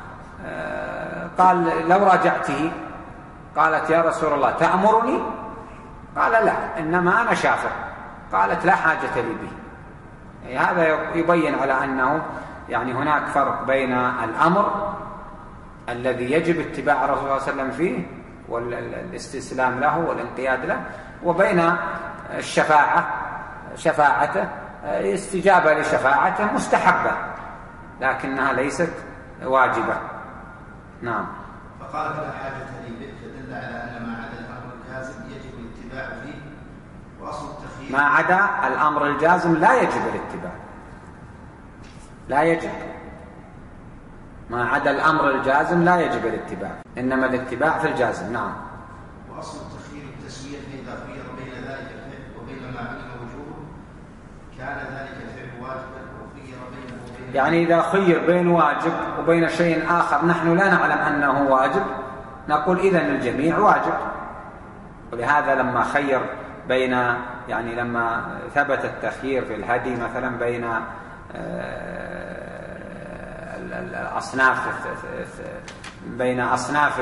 قال لو راجعته، قالت يا رسول الله تأمرني؟ قال لا، إنما أنا شافع. قالت لا حاجة لي به. يعني هذا يبين على أنه يعني هناك فرق بين الأمر الذي يجب اتباع الرسول صلى الله عليه وسلم فيه والاستسلام له والانقياد له، وبين الشفاعة، شفاعته استجابة لشفاعته مستحبة لكنها ليست واجبة. نعم. فقالت لا حاجة لي به، فدل على أن ما عدا الأمر الجازم يجب الاتباع فيه، وأصل التخيير ما عدا الأمر الجازم لا يجب الاتباع، لا يجب. ما عدا الأمر الجازم لا يجب الاتباع، إنما الاتباع في الجازم. نعم. وأصل التخيير التسوية، فإذا خير بين ذلك الفعل وبين ما علم وجوبه كان ذلك الفعل واجبا، وخير بينه وبين يعني إذا خير بين واجب وبين شيء آخر نحن لا نعلم أنه واجب نقول إذن الجميع واجب. ولهذا لما خير بين يعني لما ثبت التخيير في الهدي مثلا بين الأصناف بين أصناف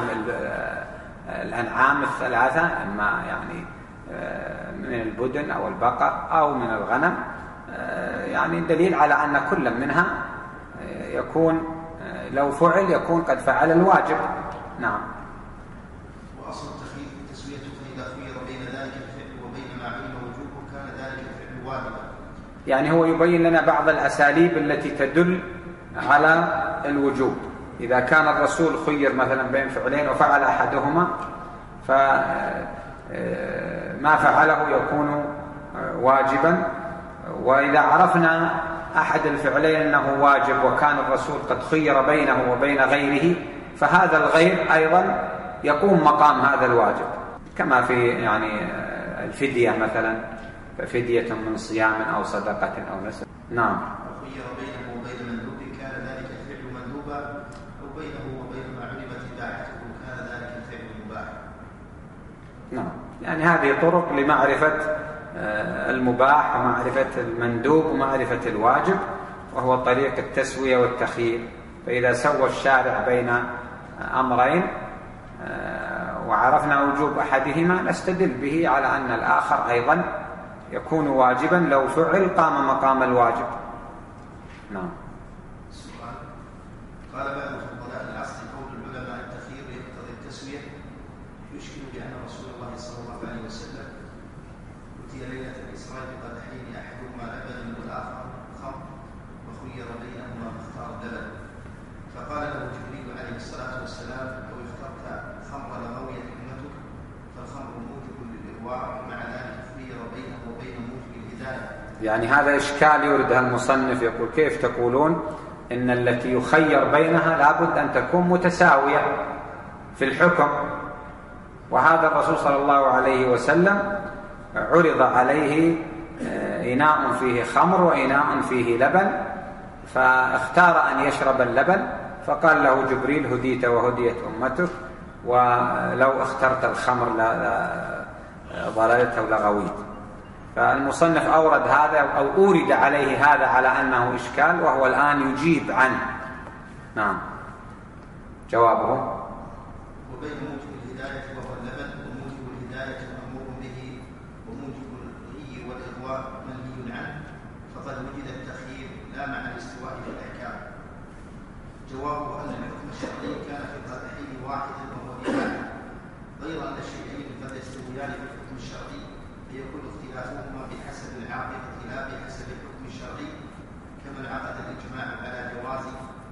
الأنعام الثلاثة، إما يعني من البدن أو البقر أو من الغنم، يعني دليل على أن كل منها يكون لو فعل يكون قد فعل الواجب. نعم. وأصل التخيير التسوية، فإذا خير بين ذلك الفعل وبين ما علم وجوبه كان ذلك الفعل واجبا. يعني هو يبين لنا بعض الأساليب التي تدل على الوجوب. إذا كان الرسول خير مثلا بين فعلين وفعل أحدهما فما فعله يكون واجبا. وإذا عرفنا أحد الفعلين أنه واجب وكان الرسول قد خير بينه وبين غيره فهذا الغير أيضا يقوم مقام هذا الواجب، كما في يعني الفدية مثلا، ففدية من صيام أو صدقة أو نسك. نعم. وخير بينه وبين مندوب كان ذلك الفعل مندوبا، أو بينه وبين ما علمت إباحته كان ذلك الفعل مباحا. نعم. يعني هذه طرق لمعرفة المباح ومعرفة المندوب ومعرفة الواجب، وهو طريق التسوية والتخيير. فإذا سوى الشارع بين أمرين وعرفنا وجوب أحدهما نستدل به على أن الآخر أيضا يكون واجبا، لو فعل قام مقام الواجب. نعم. السؤال: قال بعض فضلاء العصر قول العلماء التخيير يقتضي التسوية، يشكل بأن رسول الله صلى الله عليه وسلم أتي ليلة الإسراء بقدحين أحدهما لبن والآخر خمر، وخير بينهما فاختار اللبن، فقال له جبريل عليه الصلاة والسلام: لو اخترت خمر لغويت أمتك، فالخمر موجب للإغواء، ومع ذلك خير بينه وبين موجب الهداية. يعني هذا إشكال يوردها المصنف، يقول: كيف تقولون إن التي يخير بينها لابد أن تكون متساوية في الحكم؟ وهذا الرسول صلى الله عليه وسلم عرض عليه إناء فيه خمر وإناء فيه لبن، فاختار أن يشرب اللبن، فقال له جبريل: هديت وهديت أمتك، ولو اخترت الخمر ضللت ولغويت. فالمصنف أورد هذا أو أورد عليه هذا على أنه إشكال، وهو الآن يجيب عنه. نعم. جوابه: وبين موجب الهداية وهو اللبن، وموجب الهداية مأمور به، وموجب الغي والإغواء منهي عنه، فقد وجد التخيير لا مع الاستواء في الأحكام. جوابه أن الحكم الشرعي كان في القدحين واحدا وهو الإباحة، غير أن الشيئين قد يستويان في الحكم الشرعي فيكون اختلافهما بحسب العاقبة لا بحسب الحكم الشرعي، كما انعقد الإجماع على جواز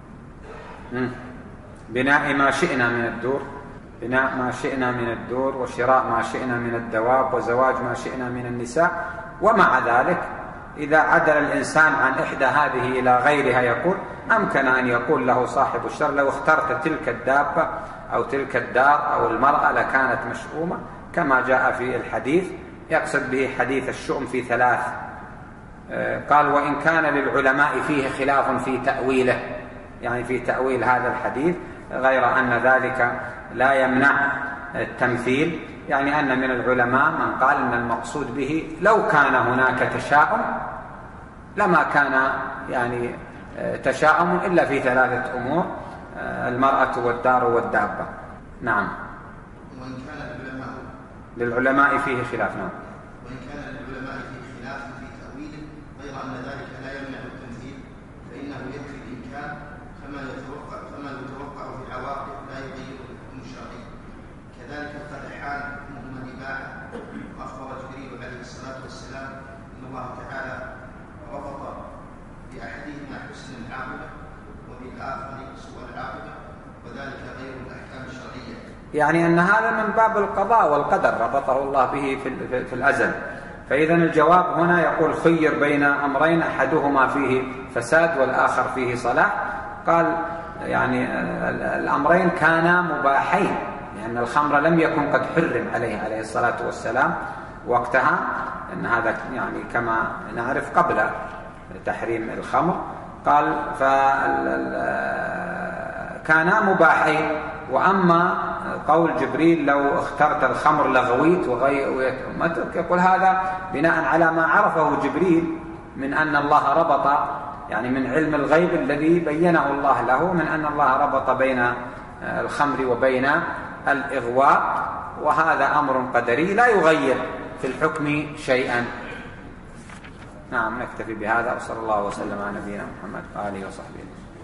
بناء ما شئنا من الدور بناء ما شئنا من الدور وشراء ما شئنا من الدواب وزواج ما شئنا من النساء. ومع ذلك إذا عدل الإنسان عن إحدى هذه إلى غيرها يقول أمكن أن يقول له صاحب الشر: لو اخترت تلك الدابة أو تلك الدار أو المرأة لكانت مشؤومة، كما جاء في الحديث، يقصد به حديث الشؤم في ثلاث. قال: وإن كان للعلماء فيه خلاف في تأويله، يعني في تأويل هذا الحديث، غير أن ذلك لا يمنع التمثيل، يعني أن من العلماء من قال أن المقصود به لو كان هناك تشاؤم لما كان يعني تشاؤم إلا في ثلاثة أمور: المرأة والدار والدابة. نعم. وإن كان للعلماء للعلماء فيه خلاف. نعم. وإن كان للعلماء فيه خلاف في تأويله، غير أن ذلك لا يمنع التمثيل، فإنه يكفي الإمكان، فما يتوقع فما يتوقع في العواقب لا يغير الحكم الشرعي. كذلك القدحان حكمهما الإباحة، وأخبر جبريل عليه الصلاة والسلام أن الله تعالى ربط بأحدهما حسن العاقبة وبالآخر سوء العاقبة، وذلك غير الأحكام الشرعية. يعني أن هذا من باب القضاء والقدر، ربطه الله به في, في الأزل. فإذا الجواب هنا يقول: خير بين أمرين أحدهما فيه فساد والآخر فيه صلاح. قال: يعني الأمرين كانا مباحين، لأن الخمر لم يكن قد حرم عليه عليه الصلاة والسلام وقتها، أن هذا يعني كما نعرف قبل تحريم الخمر. قال فكانا مباحين. وأما قول جبريل لو اخترت الخمر لغويت وغويت أمتك، يقول هذا بناء على ما عرفه جبريل من أن الله ربط، يعني من علم الغيب الذي بينه الله له، من أن الله ربط بين الخمر وبين الإغواء، وهذا أمر قدري لا يغير في الحكم شيئا. نعم، نكتفي بهذا، وصلى الله وسلم على نبينا محمد وآله وصحبه.